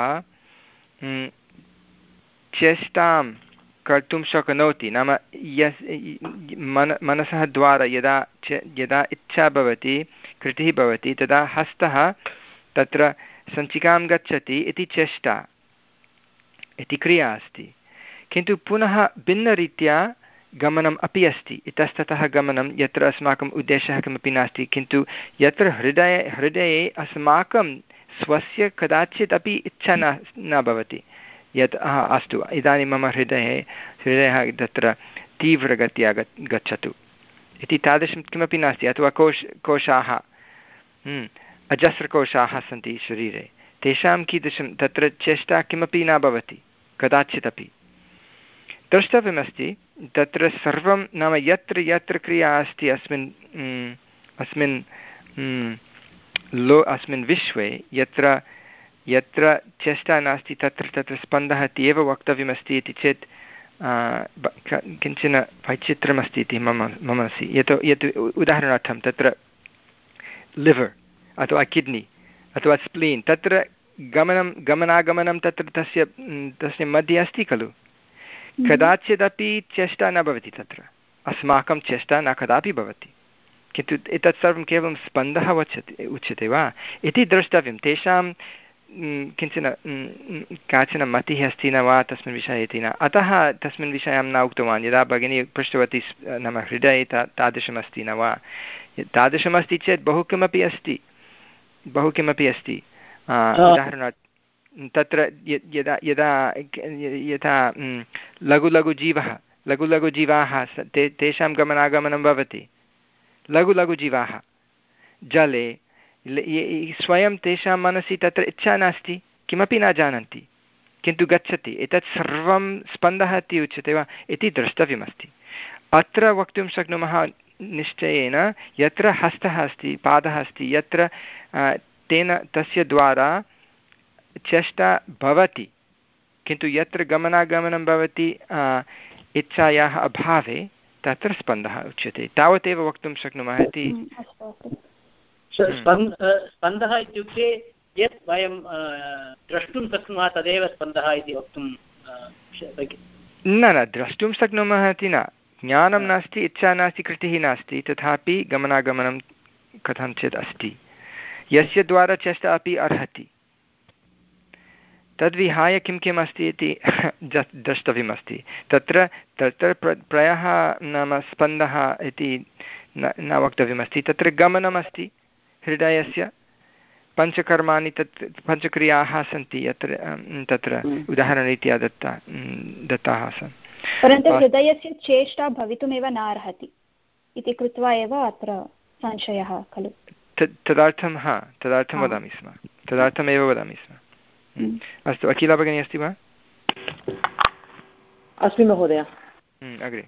चेष्टां कर्तुं शक्नोति, नाम यस् मन मनसः द्वारा यदा च यदा इच्छा भवति, कृतिः भवति, तदा हस्तः तत्र सञ्चिकां गच्छति इति चेष्टा इति क्रिया अस्ति, किन्तु पुनः भिन्नरीत्या गमनम् अपि अस्ति, इतस्ततः गमनं यत्र अस्माकम् उद्देशः किमपि नास्ति, किन्तु यत्र हृदये हृदये अस्माकं स्वस्य कदाचित् अपि इच्छा न न भवति यत् अस्तु इदानीं मम हृदये हृदयः तत्र तीव्रगत्या गच्छतु इति तादृशं किमपि नास्ति, अथवा कोश कोशाः अजस्रकोशाः सन्ति शरीरे, तेषां कीदृशं तत्र चेष्टा किमपि न भवति कदाचिदपि। द्रष्टव्यमस्ति तत्र सर्वं नाम यत्र यत्र क्रिया अस्ति अस्मिन् अस्मिन् लो अस्मिन् विश्वे यत्र यत्र चेष्टा नास्ति तत्र तत्र स्पन्दः इति एव वक्तव्यमस्ति इति चेत् किञ्चन वैचित्र्यमस्ति इति मम मम मनसि। यतो यत् उदाहरणार्थं तत्र लिवर् अथवा किड्नी अथवा स्प्लीन् तत्र गमनं गमनागमनं तत्र तस्य तस्य मध्ये अस्ति खलु, कदाचिदपि चेष्टा न भवति, तत्र अस्माकं चेष्टा न कदापि भवति, किन्तु एतत् सर्वं केवलं स्पन्दः उच्यते उच्यते वा इति द्रष्टव्यं। तेषां किञ्चन काचन मतिः अस्ति न वा तस्मिन् विषये इति न, अतः तस्मिन् विषये अहं न उक्तवान्। यदा भगिनी पृष्टवती नाम हृदये ता तादृशमस्ति न वा, तादृशमस्ति चेत् बहु किमपि अस्ति, बहु किमपि अस्ति। उदाहरणात् तत्र यदा यदा यथा लघु लघु जीवः लघु लघु जीवाः ते तेषां गमनागमनं भवति, लघु लघु जीवाः जले स्वयं तेषां मनसि तत्र इच्छा नास्ति, किमपि न जानन्ति, किन्तु गच्छति, एतत् सर्वं स्पन्दः इति उच्यते वा इति द्रष्टव्यमस्ति। अत्र वक्तुं शक्नुमः निश्चयेन यत्र हस्तः अस्ति पादः अस्ति यत्र तेन तस्य द्वारा चेष्टा भवति, किन्तु यत्र गमनागमनं भवति इच्छायाः अभावे तत्र स्पन्दः उच्यते, तावदेव वक्तुं शक्नुमः इति। स्पन्दः इत्युक्ते यत् वयं द्रष्टुं शक्नुमः तदेव स्पन्दः इति वक्तुं न न द्रष्टुं शक्नुमः इति न, ज्ञानं नास्ति, इच्छा नास्ति, कृतिः नास्ति, तथापि गमनागमनं कथञ्चित् अस्ति, यस्य द्वारा चेष्टा अपि अर्हति। तद्विहाय किं किम् अस्ति इति द्रष्टव्यमस्ति। तत्र तत्र प्र प्रायः नाम स्पन्दः इति न न वक्तव्यमस्ति, तत्र गमनमस्ति हृदयस्य, पञ्चकर्माणि तत् पञ्चक्रियाः सन्ति यत्र तत्र उदाहरणरीत्या दत्ता दत्ताः आसन्, परन्तु हृदयस्य चेष्टा भवितुमेव न अर्हति इति कृत्वा एव अत्र संशयः खलु। तदर्थं हा तदर्थं वदामि स्म, तदर्थमेव वदामि स्म। अस्तु, अखिला भगिनी अस्ति वा? अस्मि महोदय। अग्रे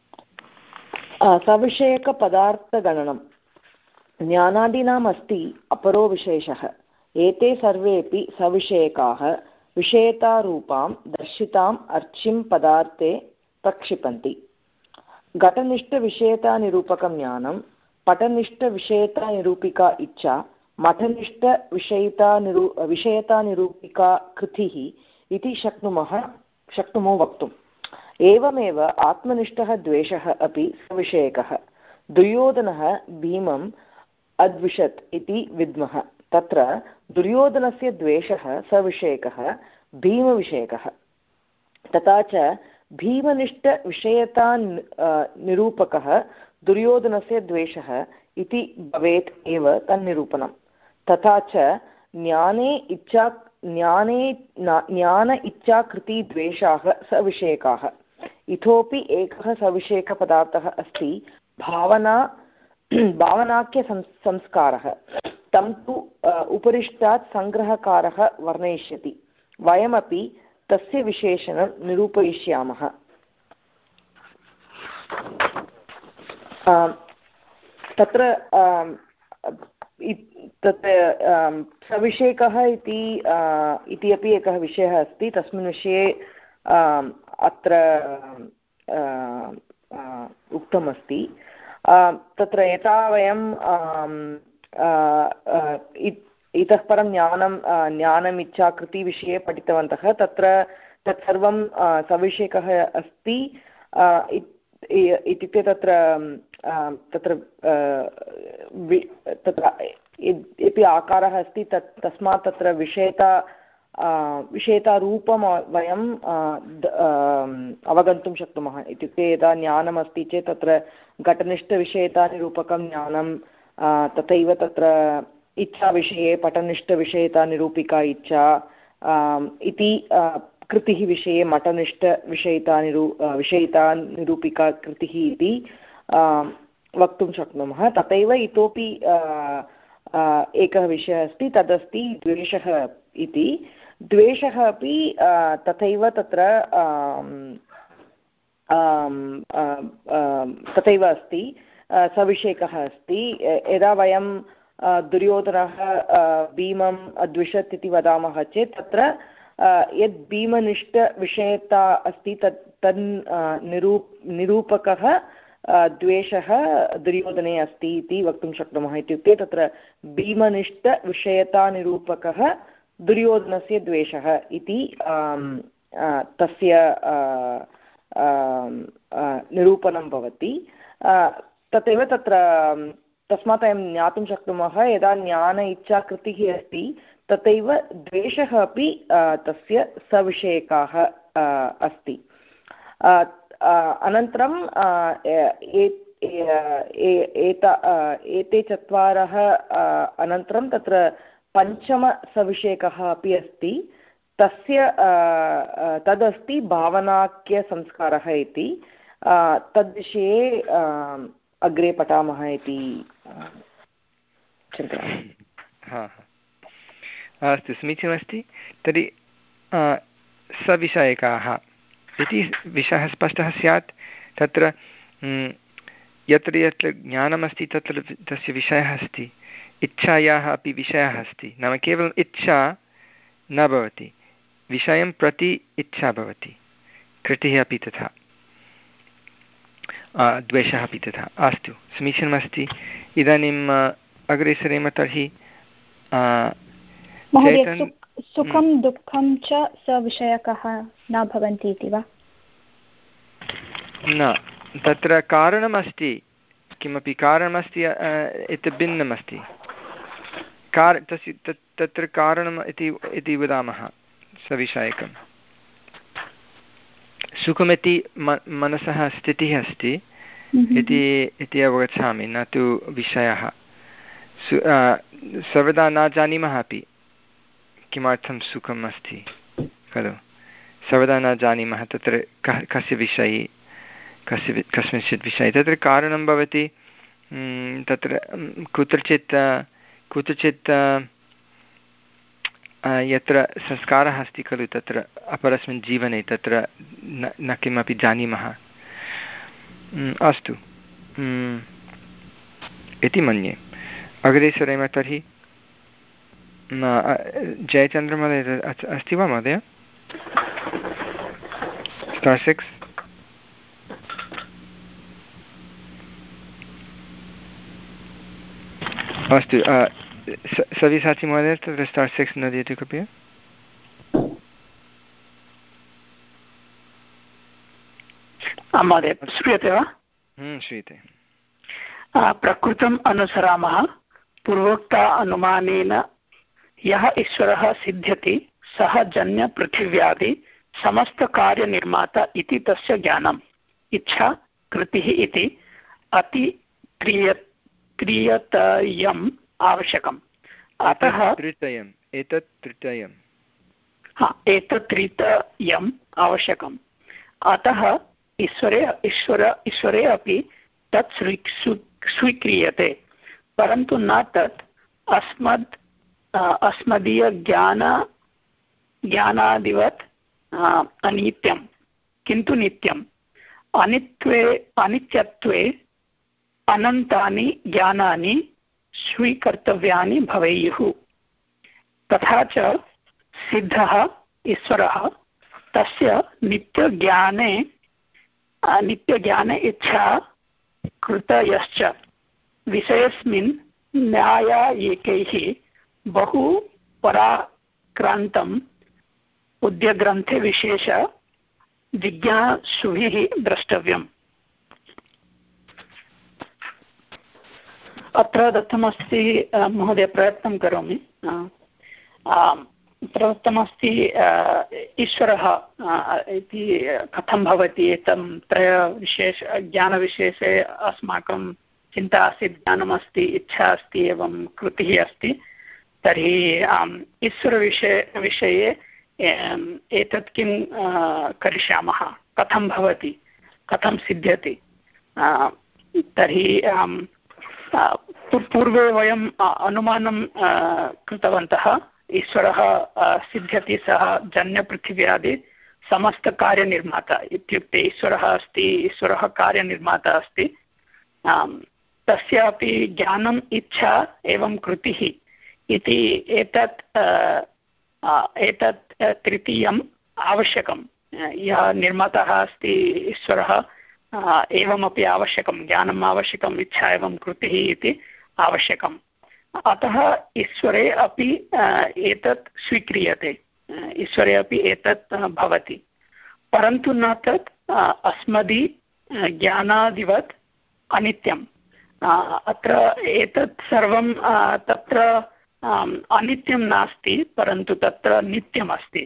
सविषयकपदार्थगणनं ज्ञानादीनाम् अस्ति अपरो विशेषः, एते सर्वेपि सविषयकाः विषयतारूपां दर्शिताम् अर्चिं पदार्थे प्रक्षिपन्ति। घटनिष्ठविषयतानिरूपकं ज्ञानं, पटनिष्ठविषयतानिरूपिका इच्छा, मठनिष्ठविषयतानिरू विषयतानिरूपिका कृतिः इति शक्नुमः शक्नुमो वक्तुम्। एवमेव आत्मनिष्ठः द्वेषः अपि सविषयकः। दुर्योधनः भीमम् अद्विषत् इति विद्मः, तत्र दुर्योधनस्य द्वेषः सविषयकः, भीमविषयकः। तथा च भीमनिष्ठविषयता निरूपकः दुर्योधनस्य द्वेषः इति भवेत् एव तन्निरूपणं। तथा च ज्ञाने इच्छा ज्ञाने ज्ञान इच्छाकृतिद्वेषाः सविषयकाः। इतोपि एकः सविषयकपदार्थः अस्ति भावना भावनाख्यसंस्कारः, तं तु उपरिष्टात् सङ्ग्रहकारः वर्णयिष्यति, वयमपि तस्य विशेषणं निरूपयिष्यामः। तत्र तत्र सविषयकः इति इति अपि एकः विषयः अस्ति, तस्मिन् विषये अत्र उक्तमस्ति। तत्र यथा वयं इतः परं ज्ञानं ज्ञानम् इच्छाकृतिविषये पठितवन्तः, तत्र तत्सर्वं सविषयकः अस्ति इत्युक्ते तत्र तत्र तत्र यद्यपि इतोपि आकारः अस्ति तत् तस्मात् तत्र विषयता विषयतारूपं वयं अवगन्तुं शक्नुमः। इत्युक्ते यदा ज्ञानम् अस्ति चेत् तत्र घटनिष्ठविषयतानिरूपकं ज्ञानं, तथैव तत्र इच्छाविषये पटनिष्ठविषयतानिरूपिका इच्छा इति कृतिः विषये मठनिष्ठविषयतानिरू विषयतानिरूपिका कृतिः इति वक्तुं शक्नुमः। तथैव इतोपि एकः विषयः अस्ति, तदस्ति द्वेषः इति। द्वेषः अपि तथैव तत्र तथैव अस्ति, सविषयकः अस्ति। यदा वयं दुर्योधनः भीमम् अद्विषत् इति वदामः चेत् तत्र यद् भीमनिष्ठविषयता अस्ति तत् तन् निरूप निरूपकः द्वेषः दुर्योधने अस्ति इति वक्तुं शक्नुमः। इत्युक्ते तत्र भीमनिष्ठविषयतानिरूपकः दुर्योधनस्य द्वेषः इति तस्य निरूपणं भवति। तथैव तत्र तस्मात् वयं ज्ञातुं शक्नुमः यदा ज्ञान इच्छाकृतिः अस्ति तथैव द्वेषः अपि तस्य सविषयकाः अस्ति। अनन्तरं एते चत्वारः अनन्तरं तत्र पञ्चमसविषयकः अपि अस्ति, तस्य तदस्ति भावनाख्यसंस्कारः इति। तद्विषये अग्रे पठामः इति चिन्तयामि। हा अस्तु, समीचीनमस्ति। तर्हि सविषयकाः इति विषयः स्पष्टः स्यात्। तत्र यत्र यत्र ज्ञानमस्ति तत्र तस्य विषयः अस्ति, इच्छायाः अपि विषयः अस्ति। नाम केवलम् इच्छा न भवति, विषयं प्रति इच्छा भवति। कृतिः अपि तथा, द्वेषः अपि तथा। अस्तु, समीचीनमस्ति। इदानीम् अग्रे सरेम। तर्हि सुखं दुःखं च सविषयकः न भवन्ति इति वा? न, तत्र कारणमस्ति, किमपि कारणमस्ति, इति भिन्नमस्ति। कार् तस्य तत्र कारणम् इति इति वदामः सविषयकं। सुखमिति म मनसः स्थितिः अस्ति इति इति अवगच्छामि, न तु विषयः। सर्वदा न जानीमः अपि किमर्थं सुखम् अस्ति खलु, सर्वदा न जानीमः तत्र कः कस्य विषये, कस्य कस्मिंश्चित् विषये तत्र कारणं भवति। तत्र कुत्रचित् कुत्रचित् यत्र संस्कारः अस्ति खलु, तत्र अपरस्मिन् जीवने तत्र न न किमपि जानीमः। अस्तु इति मन्ये। अग्रे सरेम। तर्हि जयचन्द्रमहोदय अस्ति वा महोदय? Star six. अस्तु, सव्यसाची महोदय तत्र स्टार् सिक्स् नदीयते कृपया। महोदय श्रूयते वा? श्रूयते। प्रकृतम् अनुसरामः। पूर्वोक्त अनुमानेन यः ईश्वरः सिद्ध्यति सः जन्यपृथिव्यादि समस्तकार्यनिर्माता इति तस्य ज्ञानम्। इच्छा कृतिः इति अतिक्रिय क्रियतयम् आवश्यकम्। अतः तृतीयम् एतत् तृतीयं हा एतत् तृतीयम् आवश्यकम्। अतः ईश्वरे ईश्वर ईश्वरे अपि तत् स्वीक्रियते, परन्तु न तत् अस्मद् अस्मदीयज्ञान ज्ञानादिवत् अनित्यं, किन्तु नित्यम्। अनित्वे अनित्यत्वे अनन्तानि ज्ञानानि स्वीकर्तव्यानि भवेयुः। तथा च सिद्धः ईश्वरः तस्य नित्यज्ञाने नित्यज्ञाने इच्छा कृतयश्च विषयस्मिन् न्यायैकैः बहु पराक्रान्तम् उद्यग्रन्थे विशेष जिज्ञासुभिः द्रष्टव्यम्। अत्र दत्तमस्ति महोदय प्रयत्नं करोमि प्रदत्तमस्ति ईश्वरः इति कथं भवति एतं त्रयविशेष ज्ञानविशेषे अस्माकं चिन्ता आसीत् ज्ञानमस्ति इच्छा अस्ति एवं कृतिः अस्ति तर्हि ईश्वरविषये विषये एतत् किं करिष्यामः कथं भवति कथं सिद्ध्यति तर्हि पूर्वे वयम् अनुमानं कृतवन्तः ईश्वरः सिद्ध्यति सः जन्यपृथिव्यादि समस्तकार्यनिर्माता इत्युक्ते ईश्वरः अस्ति ईश्वरः कार्यनिर्माता अस्ति तस्यापि ज्ञानम् इच्छा एवं कृतिः इति एतत् एतत् तृतीयम् आवश्यकं यः निर्माताः अस्ति ईश्वरः एवमपि आवश्यकं ज्ञानम् आवश्यकम् इच्छा एवं कृतिः इति आवश्यकम् अतः ईश्वरे अपि एतत् स्वीक्रियते ईश्वरे अपि एतत् भवति परन्तु न तत् अस्मदि ज्ञानादिवत् अनित्यम् अत्र एतत् सर्वं तत्र अनित्यं नास्ति परन्तु तत्र नित्यम् अस्ति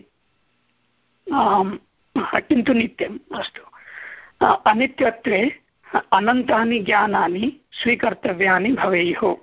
किन्तु नित्यम् अस्तु अनित्यत्वे अनन्तानि ज्ञानानि स्वीकर्तव्यानि भवेयुः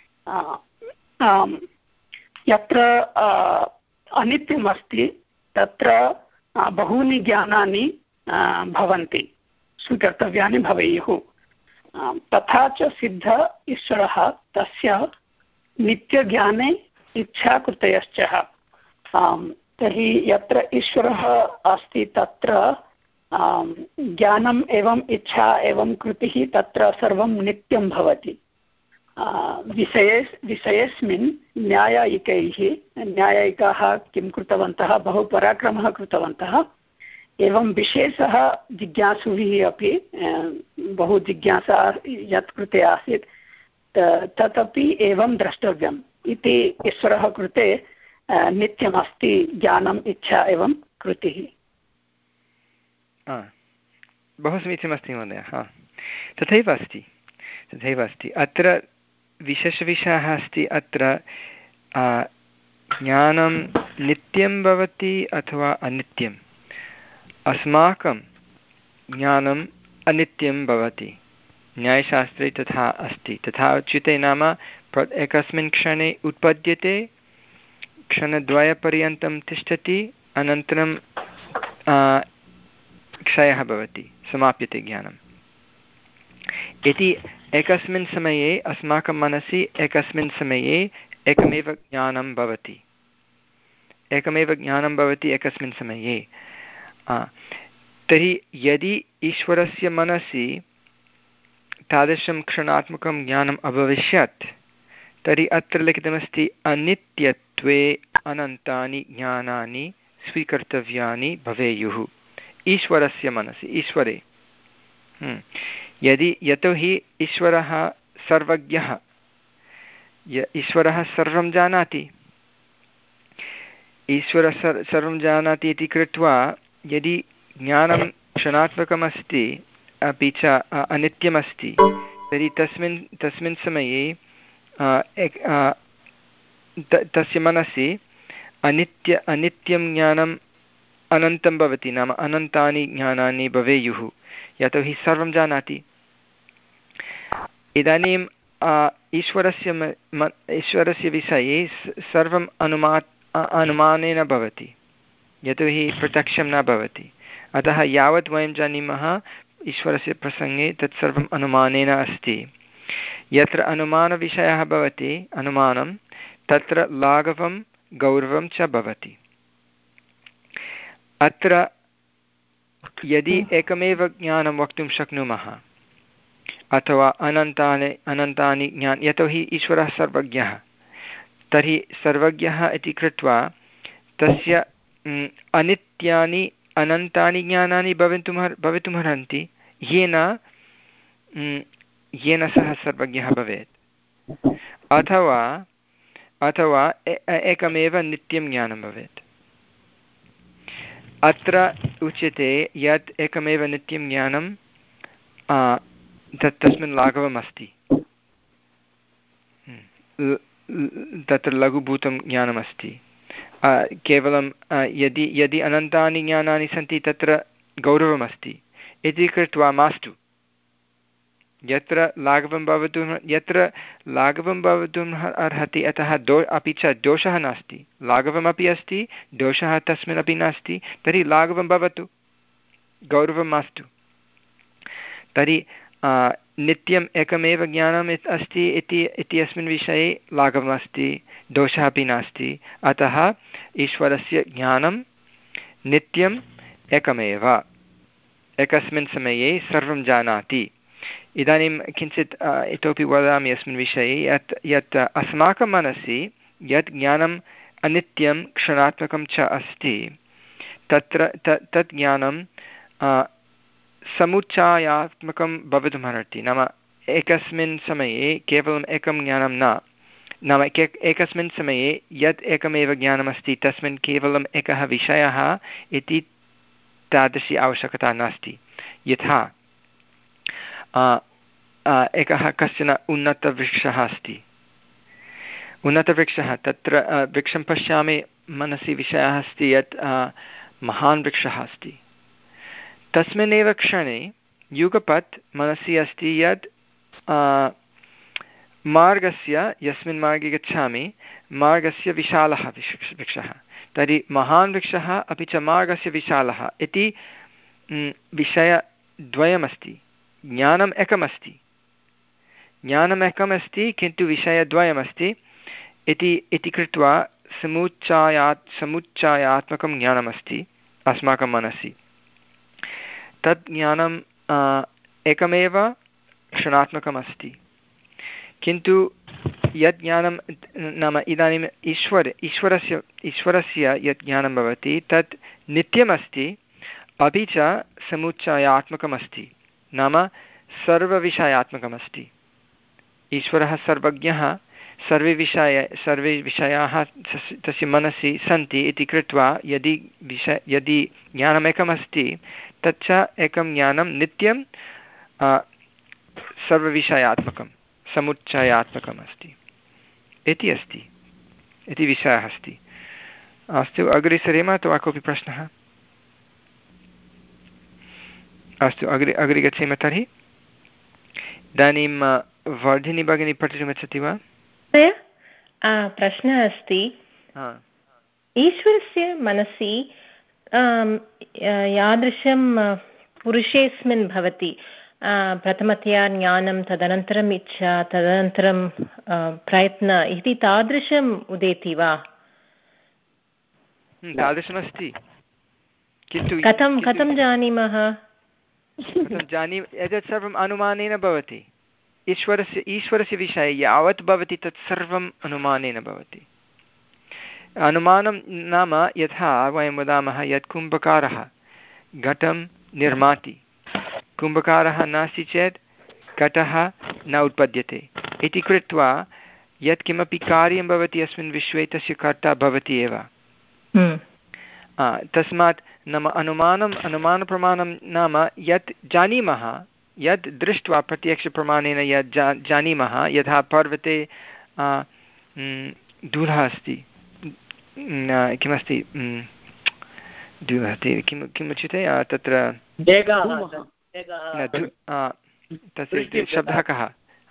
यत्र अनित्यम् अस्ति तत्र बहूनि ज्ञानानि भवन्ति स्वीकर्तव्यानि भवेयुः तथा च सिद्ध ईश्वरः तस्य नित्यज्ञाने इच्छाकृतयश्च तर्हि यत्र ईश्वरः अस्ति तत्र ज्ञानम् एवं इच्छा एवं कृतिः तत्र सर्वं नित्यं भवति विषये विषयेऽस्मिन् न्यायायिकैः न्यायायिकाः किं कृतवन्तः बहु पराक्रमः कृतवन्तः एवं विशेषः जिज्ञासुभिः अपि बहु जिज्ञासा यत् कृते आसीत् तदपि एवं द्रष्टव्यम् इति ईश्वरः कृते नित्यमस्ति ज्ञानम् इच्छा एवं कृतिः बहु समीचीनमस्ति महोदय हा तथैव अस्ति तथैव अस्ति अत्र विशेषविषयः अस्ति अत्र ज्ञानं नित्यं भवति अथवा अनित्यम् अस्माकं ज्ञानम् अनित्यं भवति न्यायशास्त्रे तथा अस्ति तथा उच्यते नाम एकस्मिन् क्षणे उत्पद्यते क्षणद्वयपर्यन्तं तिष्ठति अनन्तरं क्षयः भवति समाप्यते ज्ञानम् इति एकस्मिन् समये अस्माकं मनसि एकस्मिन् समये एकमेव ज्ञानं भवति एकमेव ज्ञानं भवति एकस्मिन् समये तर्हि यदि ईश्वरस्य मनसि तादृशं क्षणात्मकं ज्ञानम् अभविष्यत् तर्हि अत्र लिखितमस्ति अनित्यत्वे अनन्तानि ज्ञानानि स्वीकर्तव्यानि भवेयुः ईश्वरस्य मनसि ईश्वरे यदि यतोहि ईश्वरः सर्वज्ञः ईश्वरः सर्वं जानाति ईश्वरः सर्वं जानाति इति कृत्वा यदि ज्ञानं क्षणात्मकमस्ति अपि च अनित्यमस्ति तर्हि तस्मिन् तस्मिन् समये तस्य मनसि अनित्य अनित्यं ज्ञानम् अनन्तं भवति नाम अनन्तानि ज्ञानानि भवेयुः यतोहि सर्वं जानाति इदानीं ईश्वरस्य ईश्वरस्य विषये सर्वम् अनुमा अनुमानेन भवति यतोहि प्रत्यक्षं न भवति अतः यावत् वयं जानीमः ईश्वरस्य प्रसङ्गे तत्सर्वम् अनुमानेन अस्ति यत्र अनुमानविषयः भवति अनुमानं तत्र लाघवं गौरवं च भवति अत्र यदि एकमेव ज्ञानं वक्तुं शक्नुमः अथवा अनन्तानि अनन्तानि ज्ञान यतोहि ईश्वरः सर्वज्ञः तर्हि सर्वज्ञः इति कृत्वा तस्य अनित्यानि अनन्तानि ज्ञानानि भवितुं भवितुमर्हन्ति येन येन सः सर्वज्ञः भवेत् अथवा अथवा एकमेव नित्यं ज्ञानं भवेत् अत्र उच्यते यत् एकमेव नित्यं ज्ञानं तत् तस्मिन् लाघवम् अस्ति तत्र लघुभूतं ज्ञानमस्ति। केवलं यदि यदि अनन्तानि ज्ञानानि सन्ति तत्र गौरवमस्ति इति कृत्वा मास्तु। यत्र लाघवं भवतु यत्र लाघवं भवितुम् अर्हति अतः दो अपि च दोषः नास्ति, लाघवमपि अस्ति दोषः तस्मिन्नपि नास्ति, तर्हि लाघवं भवतु, गौरवं मास्तु। तर्हि नित्यम् एकमेव ज्ञानम् अस्ति इति इत्यस्मिन् विषये लाघवमस्ति, दोषः अपि नास्ति। अतः ईश्वरस्य ज्ञानं नित्यम् एकमेव, एकस्मिन् समये सर्वं जानाति। इदानीं किञ्चित् इतोपि वदामि अस्मिन् विषये, यत् यत् अस्माकं मनसि यत् ज्ञानम् अनित्यं क्षणात्मकं च अस्ति तत्र त तत् ज्ञानं समुच्चयात्मकं भवितुमर्हति। नाम एकस्मिन् समये केवलम् एकं ज्ञानं न, नाम एकस्मिन् समये यत् एकमेव ज्ञानमस्ति तस्मिन् केवलम् एकः विषयः इति तादृशी आवश्यकता नास्ति। यथा एकः कश्चन उन्नतवृक्षः अस्ति, उन्नतवृक्षः, तत्र वृक्षं पश्यामि, मनसि विषयः अस्ति यत् महान् वृक्षः अस्ति। तस्मिन्नेव क्षणे युगपत् मनसि अस्ति यत् मार्गस्य, यस्मिन् मार्गे गच्छामि मार्गस्य विशालः वृक्षः, तर्हि महान् वृक्षः अपि च मार्गस्य विशालः इति विषयद्वयमस्ति। ज्ञानम् एकमस्ति, ज्ञानम् एकमस्ति किन्तु विषयद्वयमस्ति इति इति कृत्वा समुच्चयात् समुच्चयात्मकं ज्ञानमस्ति अस्माकं मनसि। तत् ज्ञानम् एकमेव क्षणात्मकमस्ति, किन्तु यत् ज्ञानं नाम इदानीम् ईश्वर ईश्वरस्य ईश्वरस्य यत् ज्ञानं भवति तत् नित्यमस्ति अपि च समुच्चयात्मकमस्ति, नाम सर्वविषयात्मकमस्ति। ईश्वरः सर्वज्ञः, सर्वे विषय सर्वे विषयाः तस्य मनसि सन्ति इति कृत्वा यदि विषय यदि ज्ञानमेकमस्ति तच्च एकं ज्ञानं नित्यं सर्वविषयात्मकं समुच्चयात्मकम् अस्ति इति अस्ति इति विषयः अस्ति। अस्तु, अग्रे सरेम अथवा कोऽपि प्रश्नः? अस्तु, अग्रे अग्रे गच्छेम तर्हि। इदानीं वर्धिनी भगिनी पठितुमिच्छति वा? प्रश्नः अस्ति, ईश्वरस्य मनसि यादृशं पुरुषेऽस्मिन् भवति, प्रथमतया ज्ञानं, तदनन्तरम् इच्छा, तदनन्तरं प्रयत्न इति तादृशम् उदेति वा? तादृशमस्ति, किन्तु कथं कथं जानीमः? जानी एतत् सर्वम् अनुमानेन भवति। ईश्वरस्य ईश्वरस्य विषये यावत् भवति तत् सर्वम् अनुमानेन भवति। अनुमानं नाम यथा वयं वदामः यत् कुम्भकारः घटं निर्माति, कुम्भकारः नास्ति चेत् घटः न उत्पद्यते इति कृत्वा यत्किमपि कार्यं भवति अस्मिन् विश्वे तस्य कर्ता भवति एव। तस्मात् नाम अनुमानम् अनुमानप्रमाणं नाम यत् जानीमः, यद् दृष्ट्वा प्रत्यक्षप्रमाणेन यत् जा जानीमः, यथा पर्वते धूलः अस्ति, किमस्ति धूलः अस्ति किं किमुच्यते तत्र तस्य शब्दः कः?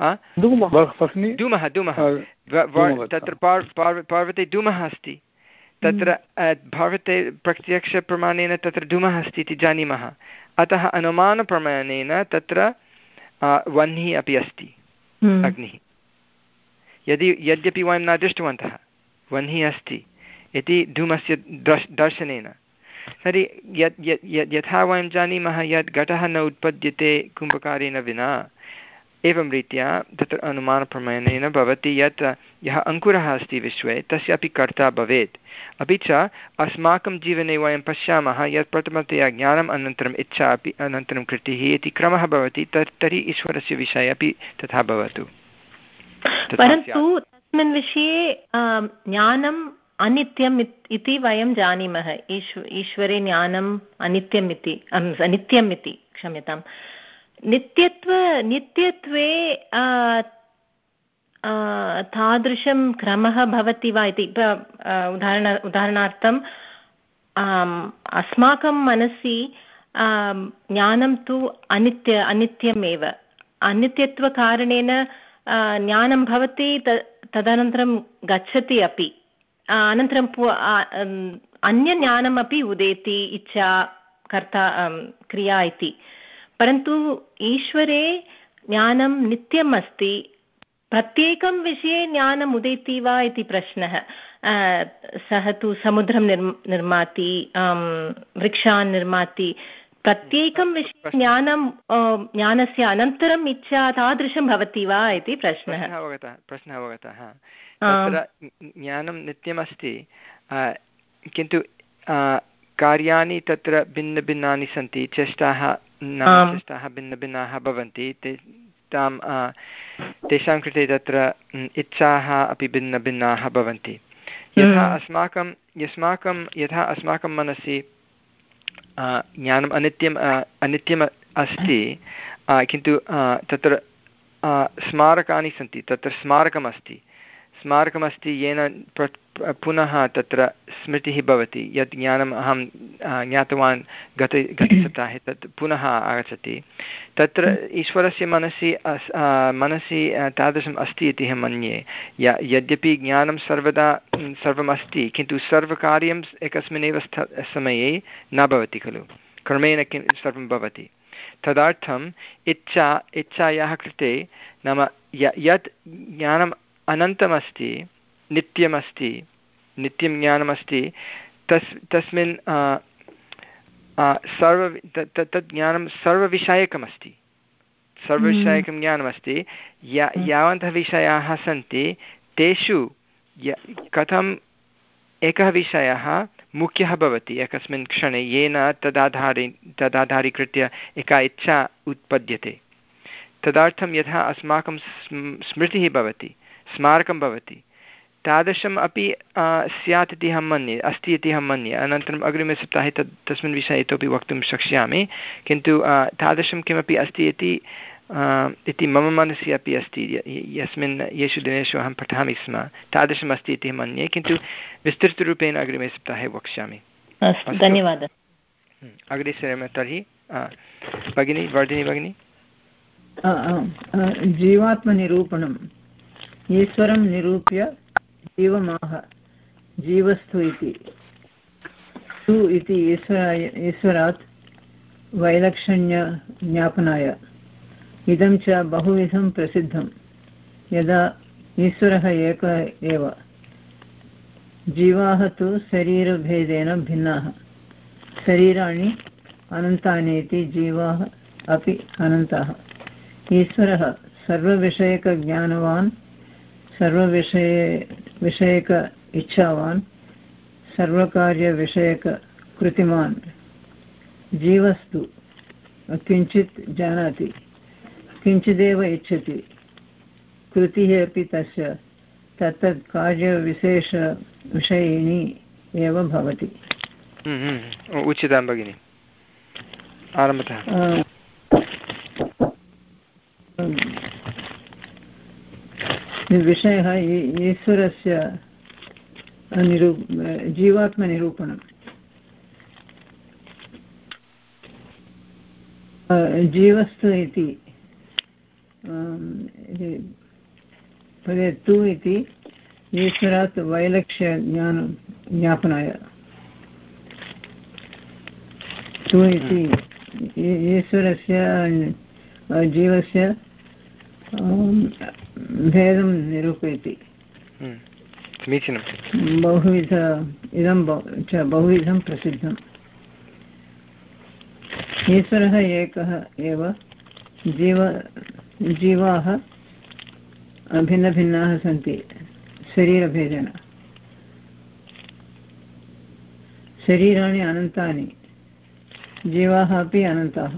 धूमः धूमः तत्र पर्वते धूमः अस्ति, तत्र भवते प्रत्यक्षप्रमाणेन तत्र धूमः अस्ति इति जानीमः। अतः अनुमानप्रमाणेन तत्र वह्निः अपि अस्ति, अग्निः, यदि यद्यपि वयं न दृष्टवन्तः वह्निः अस्ति इति धूमस्य दर्श दर्शनेन। तर्हि यत् यत् यथा वयं जानीमः यत् घटः न उत्पद्यते कुम्भकारेण विना, एवं रीत्या तत्र अनुमानप्रमाणेन भवति यत् यः अङ्कुरः अस्ति विश्वे तस्य अपि कर्ता भवेत्। अपि च अस्माकं जीवने वयं पश्यामः यत् प्रथमतया ज्ञानम्, अनन्तरम् इच्छा, अपि अनन्तरं कृतिः इति क्रमः भवति, तत् तर्हि ईश्वरस्य विषये अपि तथा भवतु। परन्तु तस्मिन् विषये ज्ञानम् अनित्यम् इति वयं जानीमः, ईश्वरे ज्ञानम् अनित्यम् इति अनित्यम् इति क्षम्यताम्। नित्यत्व नित्यत्वे तादृशं क्रमः भवति वा इति उदाहरण उदाहरणार्थम् अस्माकं मनसि ज्ञानं तु अनित्य अनित्यमेव अनित्यत्वकारणेन ज्ञानं भवति तदनन्तरं गच्छति अपि अनन्तरं अन्यज्ञानमपि उदेति इच्छा कर्ता क्रिया इति परन्तु ईश्वरे ज्ञानं नित्यम् अस्ति प्रत्येकं विषये ज्ञानम् उदेति वा इति प्रश्नः सः तु समुद्रं निर् निर्माति वृक्षान् निर्माति प्रत्येकं विषये ज्ञानं ज्ञानस्य अनन्तरम् इच्छा तादृशं भवति वा इति प्रश्नः अवगतः प्रश्नः अवगतः तत्र ज्ञानं नित्यमस्ति किन्तु कार्याणि तत्र भिन्नभिन्नानि सन्ति चेष्टाः चेष्टाः भिन्नभिन्नाः भवन्ति ते तां तेषां कृते तत्र इच्छाः अपि भिन्नभिन्नाः भवन्ति यथा अस्माकं यस्माकं यथा अस्माकं मनसि ज्ञानम् अनित्यम् अनित्यम् अस्ति किन्तु तत्र स्मारकानि सन्ति तत्र स्मारकमस्ति स्मारकमस्ति येन पुनः तत्र स्मृतिः भवति यत् ज्ञानम् अहं ज्ञातवान् गत गतसप्ताहे तत् पुनः आगच्छति तत्र ईश्वरस्य मनसि मनसि तादृशम् अस्ति इति अहं मन्ये य यद्यपि ज्ञानं सर्वदा सर्वमस्ति किन्तु सर्वकार्यम् एकस्मिन्नेव स्थ समये न भवति खलु क्रमेण किं सर्वं भवति तदर्थम् इच्छा इच्छायाः कृते नाम यत् ज्ञानम् अनन्तमस्ति नित्यमस्ति नित्यं ज्ञानमस्ति तस् तस्मिन् सर्व तत् ज्ञानं सर्वविषयकमस्ति सर्वविषयकं ज्ञानमस्ति या यावन्तः विषयाः सन्ति तेषु कथम् एकः विषयः मुख्यः भवति एकस्मिन् क्षणे येन तदाधारे तदाधारीकृत्य एका इच्छा उत्पद्यते तदर्थं यथा अस्माकं स्मृतिः भवति स्मारकं भवति तादृशम् अपि स्यात् इति अहं मन्ये अस्ति इति अहं मन्ये अनन्तरम् अग्रिमे सप्ताहे तत् तस्मिन् विषये इतोपि वक्तुं शक्ष्यामि किन्तु तादृशं किमपि अस्ति इति इति मम मनसि अपि अस्ति यस्मिन् येषु दिनेषु अहं पठामि स्म तादृशम् अस्ति इति मन्ये किन्तु विस्तृतरूपेण अग्रिमे सप्ताहे वक्ष्यामि धन्यवादः अग्रे सरेम तर्हि भगिनी वर्धिनी भगिनी जीवात्मनिरूपणम् ईश्वरं निरूप्य जीवमाह जीवस्तु इति तु इति ईश्वर ईश्वरात् वैलक्षण्यज्ञापनाय इदं च बहुविधं प्रसिद्धं यदा ईश्वरः एकः एव जीवाः तु शरीरभेदेन भिन्नाः शरीराणि अनन्तानि इति जीवाः अपि अनन्ताः ईश्वरः सर्वविषयकज्ञानवान् सर्वविषये विषयक इच्छावान् सर्वकार्यविषयककृतिमान् जीवस्तु किञ्चित् जानाति किञ्चिदेव इच्छति कृतिः अपि तस्य तत्तत् कार्यविशेषविषयिणी एव भवति उचितं भगिनि आरम्भतः विषयः ईश्वरस्य निरू जीवात्मनिरूपणं जीवस्तु इति पदे तु इति ईश्वरात् वैलक्ष्यज्ञानं ज्ञापनाय तु इति ईश्वरस्य जीवस्य भेदं निरूपयति समीचीनं बहुविध इदं च बहुविधं प्रसिद्धम् ईश्वरः एकः एव जीव जीवाः भिन्नभिन्नाः सन्ति शरीरभेदेन शरीराणि अनन्तानि जीवाः अपि अनन्ताः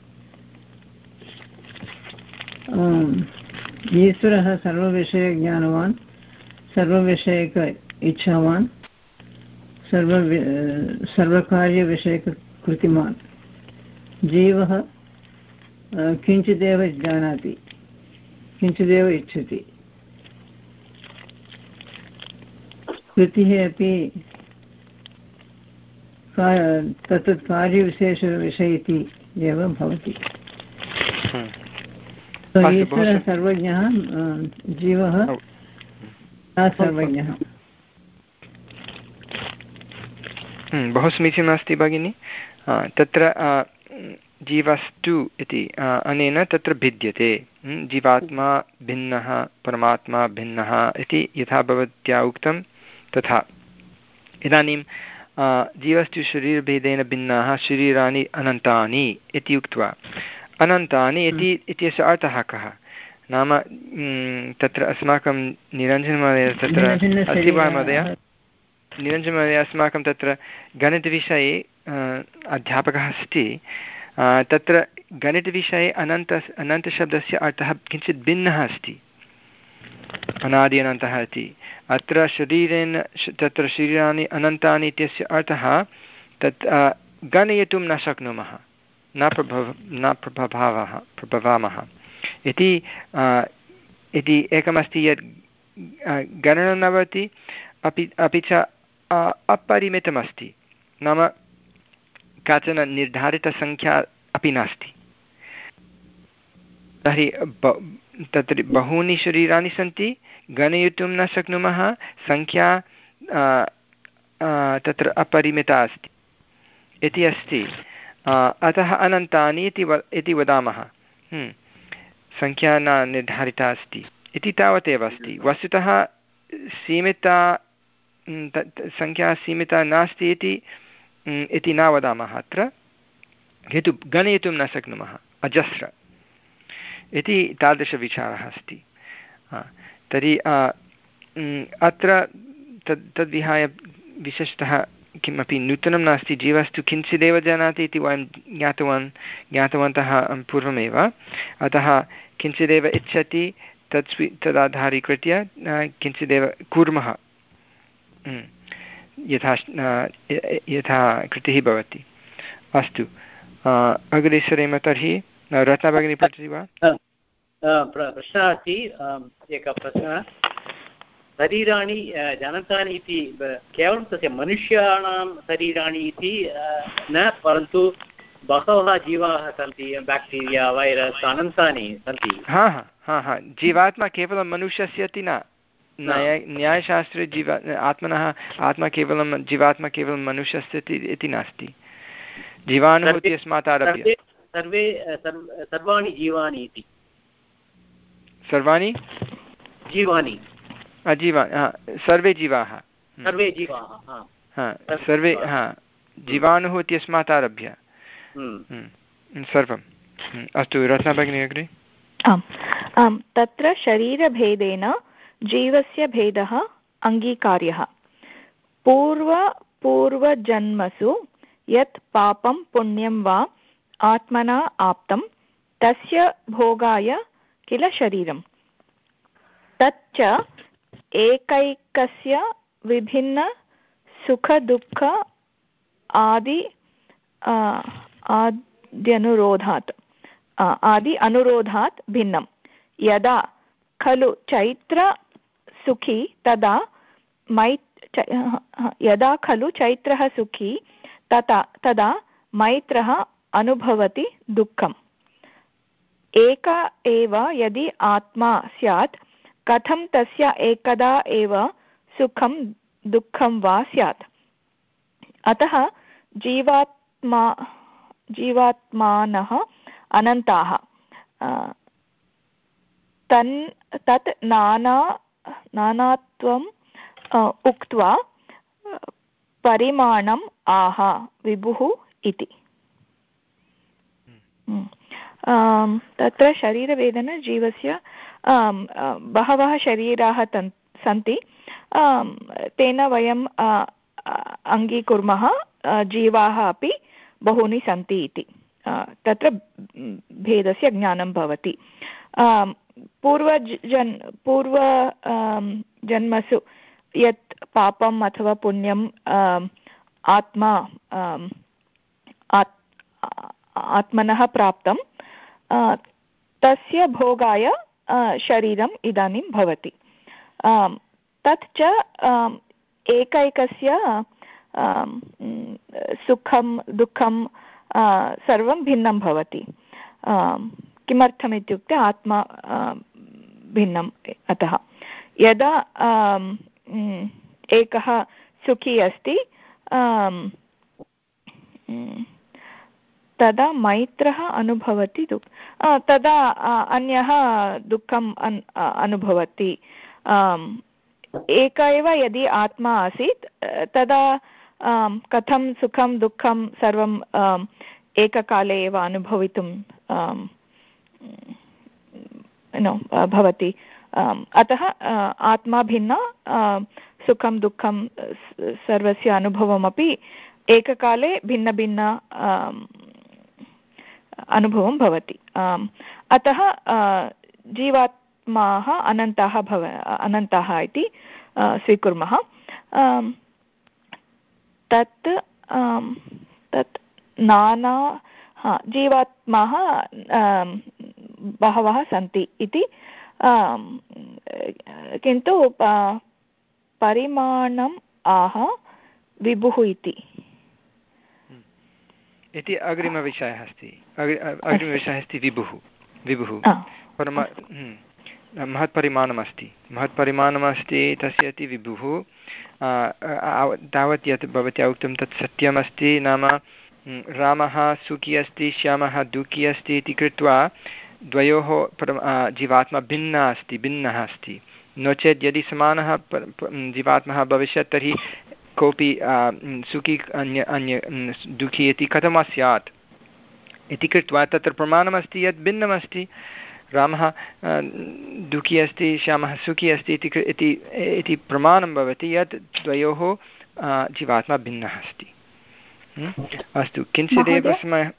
ईश्वरः सर्वविषयज्ञानवान् सर्वविषयक इच्छावान् सर्व सर्वकार्यविषयककृतिमान् जीवः किञ्चिदेव जानाति किञ्चिदेव इच्छति कृतिः अपि तत् कार्यविशेषविषय इति एव भवति। ईश्वरः सर्वज्ञः, जीवः न सर्वज्ञः। बहु समीचीनमस्ति भगिनि। तत्र जीवस्तु इति अनेन तत्र भिद्यते, जीवात्मा भिन्नः परमात्मा भिन्नः इति यथा भवत्या उक्तं तथा। इदानीं जीवस्तु शरीरभेदेन भिन्नाः शरीराणि अनन्तानि इति उक्त्वा, अनन्तानि इति इत्यस्य अर्थः कः? नाम तत्र अस्माकं निरञ्जनमहोदय तत्र अस्ति वा महोदय? निरञ्जनमहोदय, अस्माकं तत्र गणितविषये अध्यापकः अस्ति। तत्र गणितविषये अनन्त अनन्तशब्दस्य अर्थः किञ्चित् भिन्नः अस्ति, अनादि अनन्तः इति। अत्र शरीरेण तत्र शरीराणि अनन्तानि इत्यस्य अर्थः तत् गणयितुं न शक्नुमः, न प्रभव न प्रभवामः प्रभवामः इति इति एकमस्ति यत् गणनं न भवति, अपि अपि च अपरिमितमस्ति, नाम काचन निर्धारितसङ्ख्या अपि नास्ति। तर्हि तत्र बहूनि शरीराणि सन्ति, गणयितुं न शक्नुमः, सङ्ख्या तत्र अपरिमिता अस्ति इति अस्ति। अतः अनन्तानि इति व इति वदामः। सङ्ख्या न निर्धारिता अस्ति इति तावदेव अस्ति। वस्तुतः सीमिता सङ्ख्या सीमिता नास्ति इति इति न वदामः अत्र, किन्तु गणयितुं न शक्नुमः, अजस्र इति तादृशविचारः अस्ति। तर्हि अत्र तद् तद्विहाय विशेषतः किमपि नूतनं नास्ति। जीवस्तु किञ्चिदेव जानाति इति वयं ज्ञातवान् ज्ञातवन्तः पूर्वमेव, अतः किञ्चिदेव इच्छति तत् स्वी तदाधारीकृत्य किञ्चिदेव कुर्मः, यथा यथा कृतिः भवति। अस्तु, अग्रे सरेम। तर्हि रत्ना भगिनी पठति वा? प्रश्नः अस्ति, एकः प्रश्नः। शरीराणि अनन्तानि इति केवलं तस्य मनुष्याणां शरीराणि इति न, परन्तु बहवः जीवाः सन्ति, बेक्टीरिया वैरस् अनन्तानि सन्ति। हा हा हा हा जीवात्मा केवलं मनुष्यस्य इति न। न्याय न्यायशास्त्रे जीवा आत्मनः आत्मा केवलं जीवात्मा केवलं मनुष्यस्य इति नास्ति। जीवाणुः इत्यस्मात् आरभ्य सर्वे सर्वाणि जीवानि इति। सर्वाणि जीवानि जीवा सर्वे जीवाः सर्वे जीवाः सर्वे हा जीवाणुः इत्यस्मात् आरभ्य सर्वम्। अस्तु, रत्ना भगिनी अग्रे। आम् आम् तत्र शरीरभेदेन जीवस्य भेदः अङ्गीकार्यः। पूर्व पूर्वजन्मसु यत् पापं पुण्यं वा आत्मना आप्तं तस्य भोगाय किल शरीरम्। तच्च एकैकस्य विभिन्न सुखदुःख आदि आद्यनुरोधात् आदि अनुरोधात् भिन्नं। यदा खलु चैत्र सुखी तदा मै यदा खलु चैत्रः सुखी तथा तदा मैत्रः अनुभवति दुःखम्। एक एव यदि आत्मा स्यात् कथं तस्य एकदा एव सुखं दुःखं वा स्यात्। अतः जीवात्मा जीवात्मानः अनन्ताः। तन् तत् नाना नानात्वम् उक्त्वा परिमाणम् आह विभुः इति। तत्र शरीरवेदना जीवस्य बहवः शरीराः सन्ति, तेन वयं अङ्गीकुर्मः जीवाः अपि बहूनि सन्ति इति। तत्र भेदस्य ज्ञानं भवति। पूर्वजन् पूर्व जन्मसु यत् पापम् अथवा पुण्यं आत्मा आत्मनः प्राप्तं तस्य भोगाय शरीरम् इदानीं भवति। तत् च एकैकस्य सुखं दुःखं सर्वं भिन्नं भवति। किमर्थम् इत्युक्ते आत्मा भिन्नम्। अतः यदा एकः सुखी अस्ति तदा मैत्रः अनुभवति दुःख तदा अन्यः दुःखम् अनुभवति। एक एव यदि आत्मा आसीत् तदा कथं सुखं दुःखं सर्वं एककाले एव अनुभवितुं नो भवति। अतः आत्मा भिन्ना, सुखं दुःखं सर्वस्य अनुभवमपि एककाले भिन्नभिन्न अनुभवं भवति। अतः जीवात्माः अनन्ताः भव अनन्ताः इति स्वीकुर्मः। तत् तत् नाना जीवात्माः बहवः सन्ति इति, किन्तु परिमाणम् आह विभुः इति इति अग्रिमविषयः अस्ति। अग्रिमविषयः अस्ति विभुः। विभुः परमा महत्परिमाणमस्ति महत्परिमाणमस्ति तस्य इति विभुः। तावत् यत् भवत्या उक्तं तत् सत्यमस्ति। नाम रामः सुखी अस्ति, श्यामः दुःखी अस्ति इति कृत्वा द्वयोः जीवात्मा भिन्ना अस्ति भिन्नः अस्ति। नो चेत् यदि समानः जीवात्मः भविष्यत् तर्हि कोऽपि सुखी अन्य अन्य दुःखी इति कथं स्यात् इति कृत्वा तत्र प्रमाणमस्ति यत् भिन्नमस्ति। रामः दुःखी अस्ति, श्यामः सुखी अस्ति इति प्रमाणं भवति यत् द्वयोः जीवात्मा भिन्नः अस्ति। अस्तु, किञ्चिदेव समयः।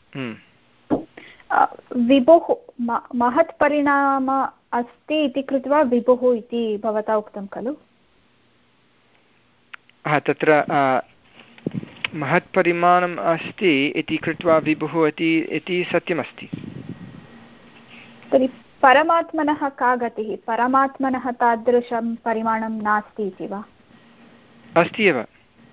विभुः महत्परिणाम अस्ति इति कृत्वा विभुः इति भवता उक्तं खलु? हा, तत्र महत्परिमाणम् अस्ति इति कृत्वा विभुः इति सत्यमस्ति। तर्हि परमात्मनः का गतिः? परमात्मनः तादृशं परिमाणं नास्ति इति वा? अस्ति एव।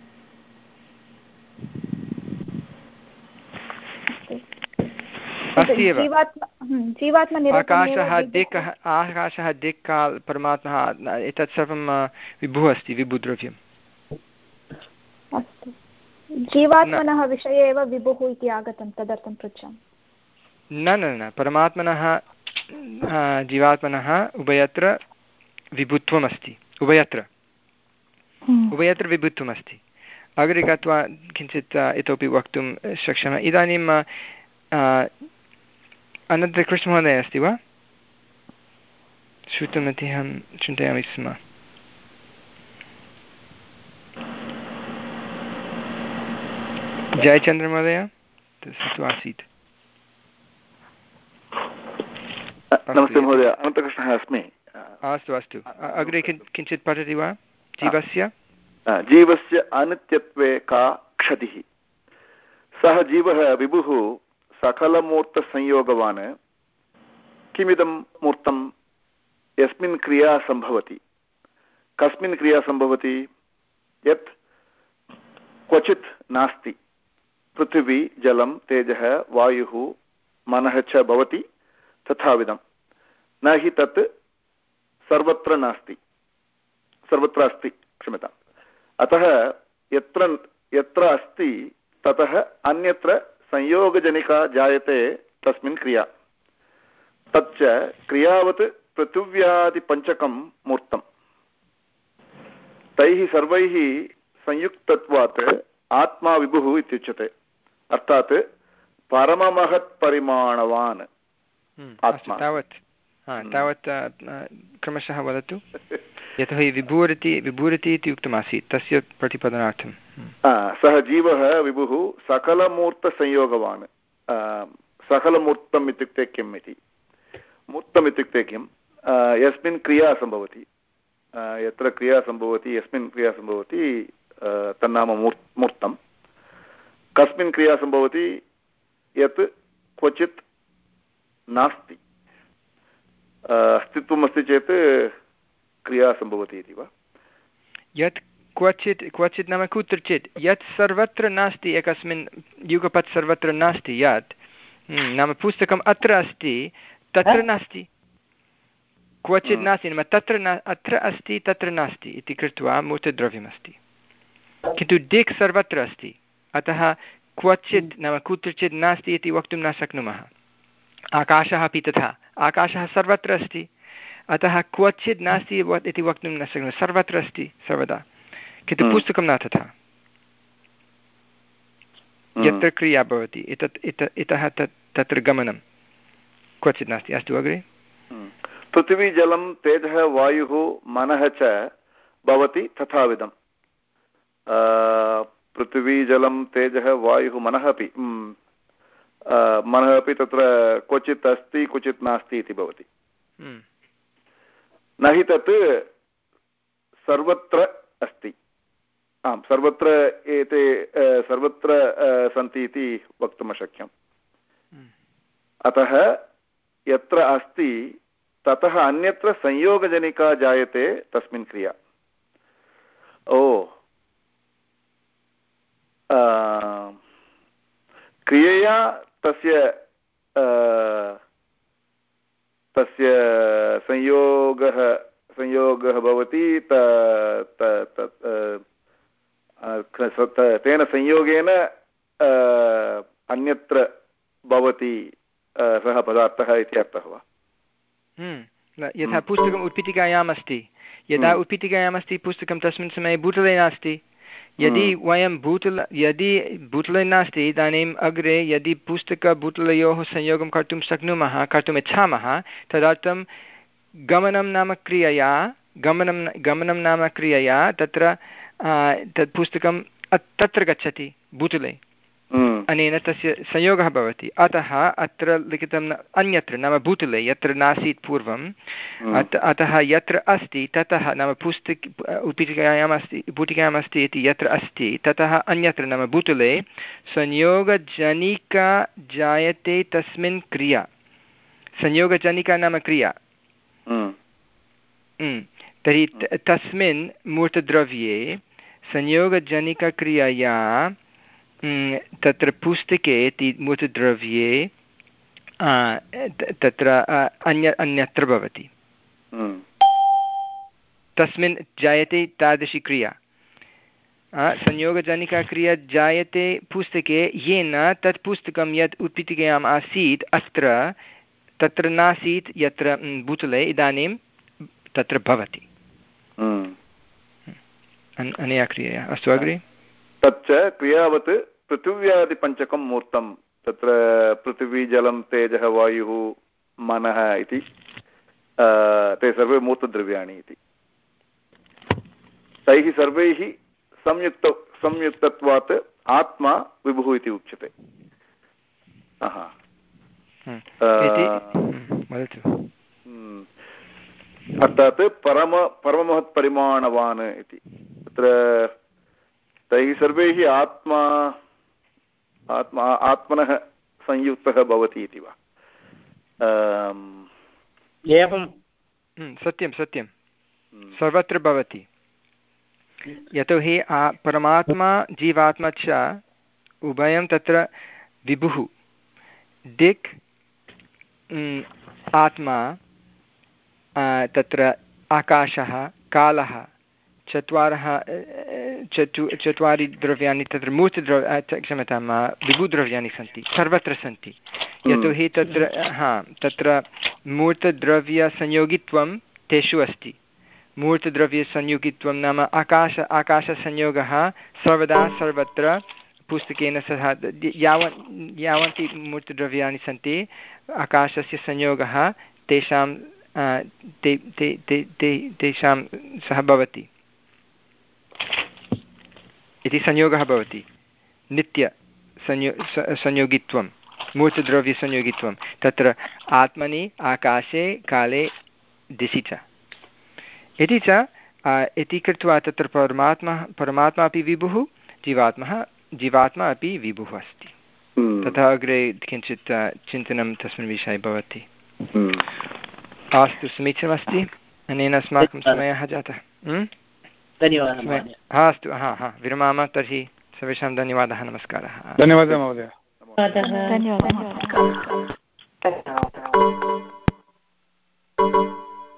अस्ति एव। आकाशः दिक्कः आकाशः दिक्काल् परमात्मः एतत् सर्वं विभुः अस्ति, विभुद्रव्यम्। अस्तु, जीवात्मनः विषये एव विभुः इति आगतं, तदर्थं पृच्छामि। न न न परमात्मनः जीवात्मनः उभयत्र विभुत्वमस्ति। उभयत्र उभयत्र विभुत्वमस्ति। अग्रे गत्वा किञ्चित् इतोपि वक्तुं शक्ष्यामः। इदानीं अनन्तरं कृष्णमहोदय अस्ति वा? श्रुतमिति अहं चिन्तयामि स्म। जयचन्द्रमहोदय तु आसीत्। नमस्ते महोदय, अनन्तकृष्णः अस्मि। अस्तु अस्तु, अग्रे किञ्चित् पठति वा? जीवस्य जीवस्य अनित्यत्वे का क्षतिः? सः जीवः विभुः सकलमूर्तसंयोगवान्। किमिदं मूर्तं यस्मिन् क्रिया सम्भवति? कस्मिन् क्रिया सम्भवति? यत् क्वचित् नास्ति। पृथिवी जलं तेजः वायुः मनः च भवति तथाविधं। न हि तत् सर्वत्र नास्ति, सर्वत्र अस्ति, क्षम्यताम्। अतः यत्र यत्र अस्ति ततः अन्यत्र संयोगजनिका जायते तस्मिन् क्रिया। तच्च क्रियावत् पृथिव्यादिपञ्चकं मूर्तं। तैः सर्वैः संयुक्तत्वात् आत्मा विभुः इत्युच्यते। अर्थात् परममहत्परिमाणवान् आत्मा। तावत् तावत् क्रमशः वदतु, यतोहि विभूरिति विभूरिति इति उक्तमासीत् तस्य प्रतिपादनार्थं। सः जीवः विभुः सकलमूर्तसंयोगवान्। सकलमूर्तम् इत्युक्ते किम् इति? मूर्तम् इत्युक्ते किं? यस्मिन् क्रिया सम्भवति, यत्र क्रिया सम्भवति, यस्मिन् क्रिया सम्भवति तन्नाम मूर् मूर्तं। कस्मिन् क्रिया सम्भवति? यत् क्वचित् नास्ति। अस्तित्वम् अस्ति चेत् क्रिया सम्भवति इति वा? यत् क्वचित् क्वचित् नाम कुत्रचित् यत् सर्वत्र नास्ति एकस्मिन् युगपत् सर्वत्र नास्ति यत् नाम पुस्तकम् अत्र अस्ति तत्र नास्ति क्वचित् नास्ति नाम तत्र न अत्र अस्ति तत्र नास्ति इति कृत्वा मूर्तद्रव्यमस्ति किन्तु दिक् सर्वत्र अस्ति अतः क्वचित् नाम कुत्रचित् नास्ति इति वक्तुं न शक्नुमः आकाशः अपि तथा आकाशः सर्वत्र अस्ति अतः क्वचित् नास्ति इति वक्तुं न शक्नुमः सर्वत्र अस्ति सर्वदा किन्तु पुस्तकं न तथा यत्र क्रिया भवति एतत् इतः तत् तत्र गमनं क्वचित् नास्ति अस्तु अग्रे पृथिवी जलं तेजः वायुः मनः च भवति तथाविधं पृथिवी जलं तेजः वायुः मनः अपि मनः अपि तत्र क्वचित् अस्ति क्वचित् नास्ति इति भवति न हि तत् सर्वत्र अस्ति आम् सर्वत्र एते सर्वत्र सन्ति इति वक्तुम् अशक्यम् अतः यत्र अस्ति ततः अन्यत्र संयोगजनिका जायते तस्मिन् क्रिया ओ क्रियया तस्य तस्य संयोगः संयोगः भवति तेन संयोगेन अन्यत्र भवति सः पदार्थः इति अर्थः वा यथा पुस्तकम् उत्पीठिकायाम् अस्ति यदा उत्पीठिकायाम् अस्ति पुस्तकं तस्मिन् समये भूतले नास्ति यदि वयं भूतल यदि भूतले नास्ति इदानीम् अग्रे यदि पुस्तकभूतलयोः संयोगं कर्तुं शक्नुमः कर्तुम् इच्छामः तदर्थं गमनं नाम क्रियया गमनं गमनं नाम क्रियया तत्र तत् पुस्तकं तत्र गच्छति भूतले अनेन तस्य संयोगः भवति अतः अत्र लिखितं न अन्यत्र नाम भूतले यत्र नासीत् पूर्वम् अत अतः यत्र अस्ति ततः नाम पुस्तक उत्पीठिकायाम् अस्ति भूतिकायाम् अस्ति इति यत्र अस्ति ततः अन्यत्र नाम भूतले संयोगजनिका जायते तस्मिन् क्रिया संयोगजनिका नाम क्रिया तर्हि तस्मिन् मूर्तद्रव्ये संयोगजनिकक्रियया तत्र पुस्तके इति मूर्तद्रव्ये तत्र अन्य अन्यत्र भवति तस्मिन् जायते तादृशी क्रिया संयोगजनिका क्रिया जायते पुस्तके येन तत् पुस्तकं यत् उत्पीठिकायाम् आसीत् अत्र तत्र नासीत् यत्र भूतले इदानीं तत्र भवति अनया क्रियया अस्तु अग्रे तच्च क्रियावत् पृथिव्यादिपञ्चकं मूर्तं तत्र पृथिवी जलं तेजः वायुः मनः इति ते सर्वे मूर्तद्रव्याणि इति तैः सर्वैः संयुक्त संयुक्तत्वात् आत्मा विभुः इति उच्यते अर्थात् परम परममहत्परिमाणवान् इति तत्र तैः सर्वैः आत्मा आत्मा आत्मनः संयुक्तः भवति इति वा एवं सत्यं सत्यं सर्वत्र भवति यतोहि परमात्मा जीवात्मा च उभयं तत्र विभुः दिक् आत्मा तत्र आकाशः कालः चत्वारः चतु चत्वारि द्रव्याणि तत्र मूर्तद्रव्य क्षम्यतां विभुद्रव्याणि सन्ति सर्वत्र सन्ति यतोहि तत्र हा तत्र मूर्तद्रव्यसंयोगित्वं तेषु अस्ति मूर्तद्रव्यसंयोगित्वं नाम आकाश आकाशसंयोगः सर्वदा सर्वत्र पुस्तकेन सह यावत् यावन्ति मूर्तद्रव्याणि सन्ति आकाशस्य संयोगः तेषां ते ते ते ते तेषां सह भवति इति संयोगः भवति नित्यसंयो संयोगित्वं मूर्तद्रव्यसंयोगित्वं तत्र आत्मनि आकाशे काले दिशि च इति च इति कृत्वा तत्र परमात्मा परमात्मा अपि विभुः जीवात्मा जीवात्मा अपि विभुः अस्ति तथा अग्रे किञ्चित् चिन्तनं तस्मिन् विषये भवति अस्तु समीचीनमस्ति अनेन अस्माकं समयः जातः धन्यवादः। हा अस्तु हा हा विरमामः तर्हि सर्वेषां धन्यवादः नमस्कारः। धन्यवादः महोदय। धन्यवादः।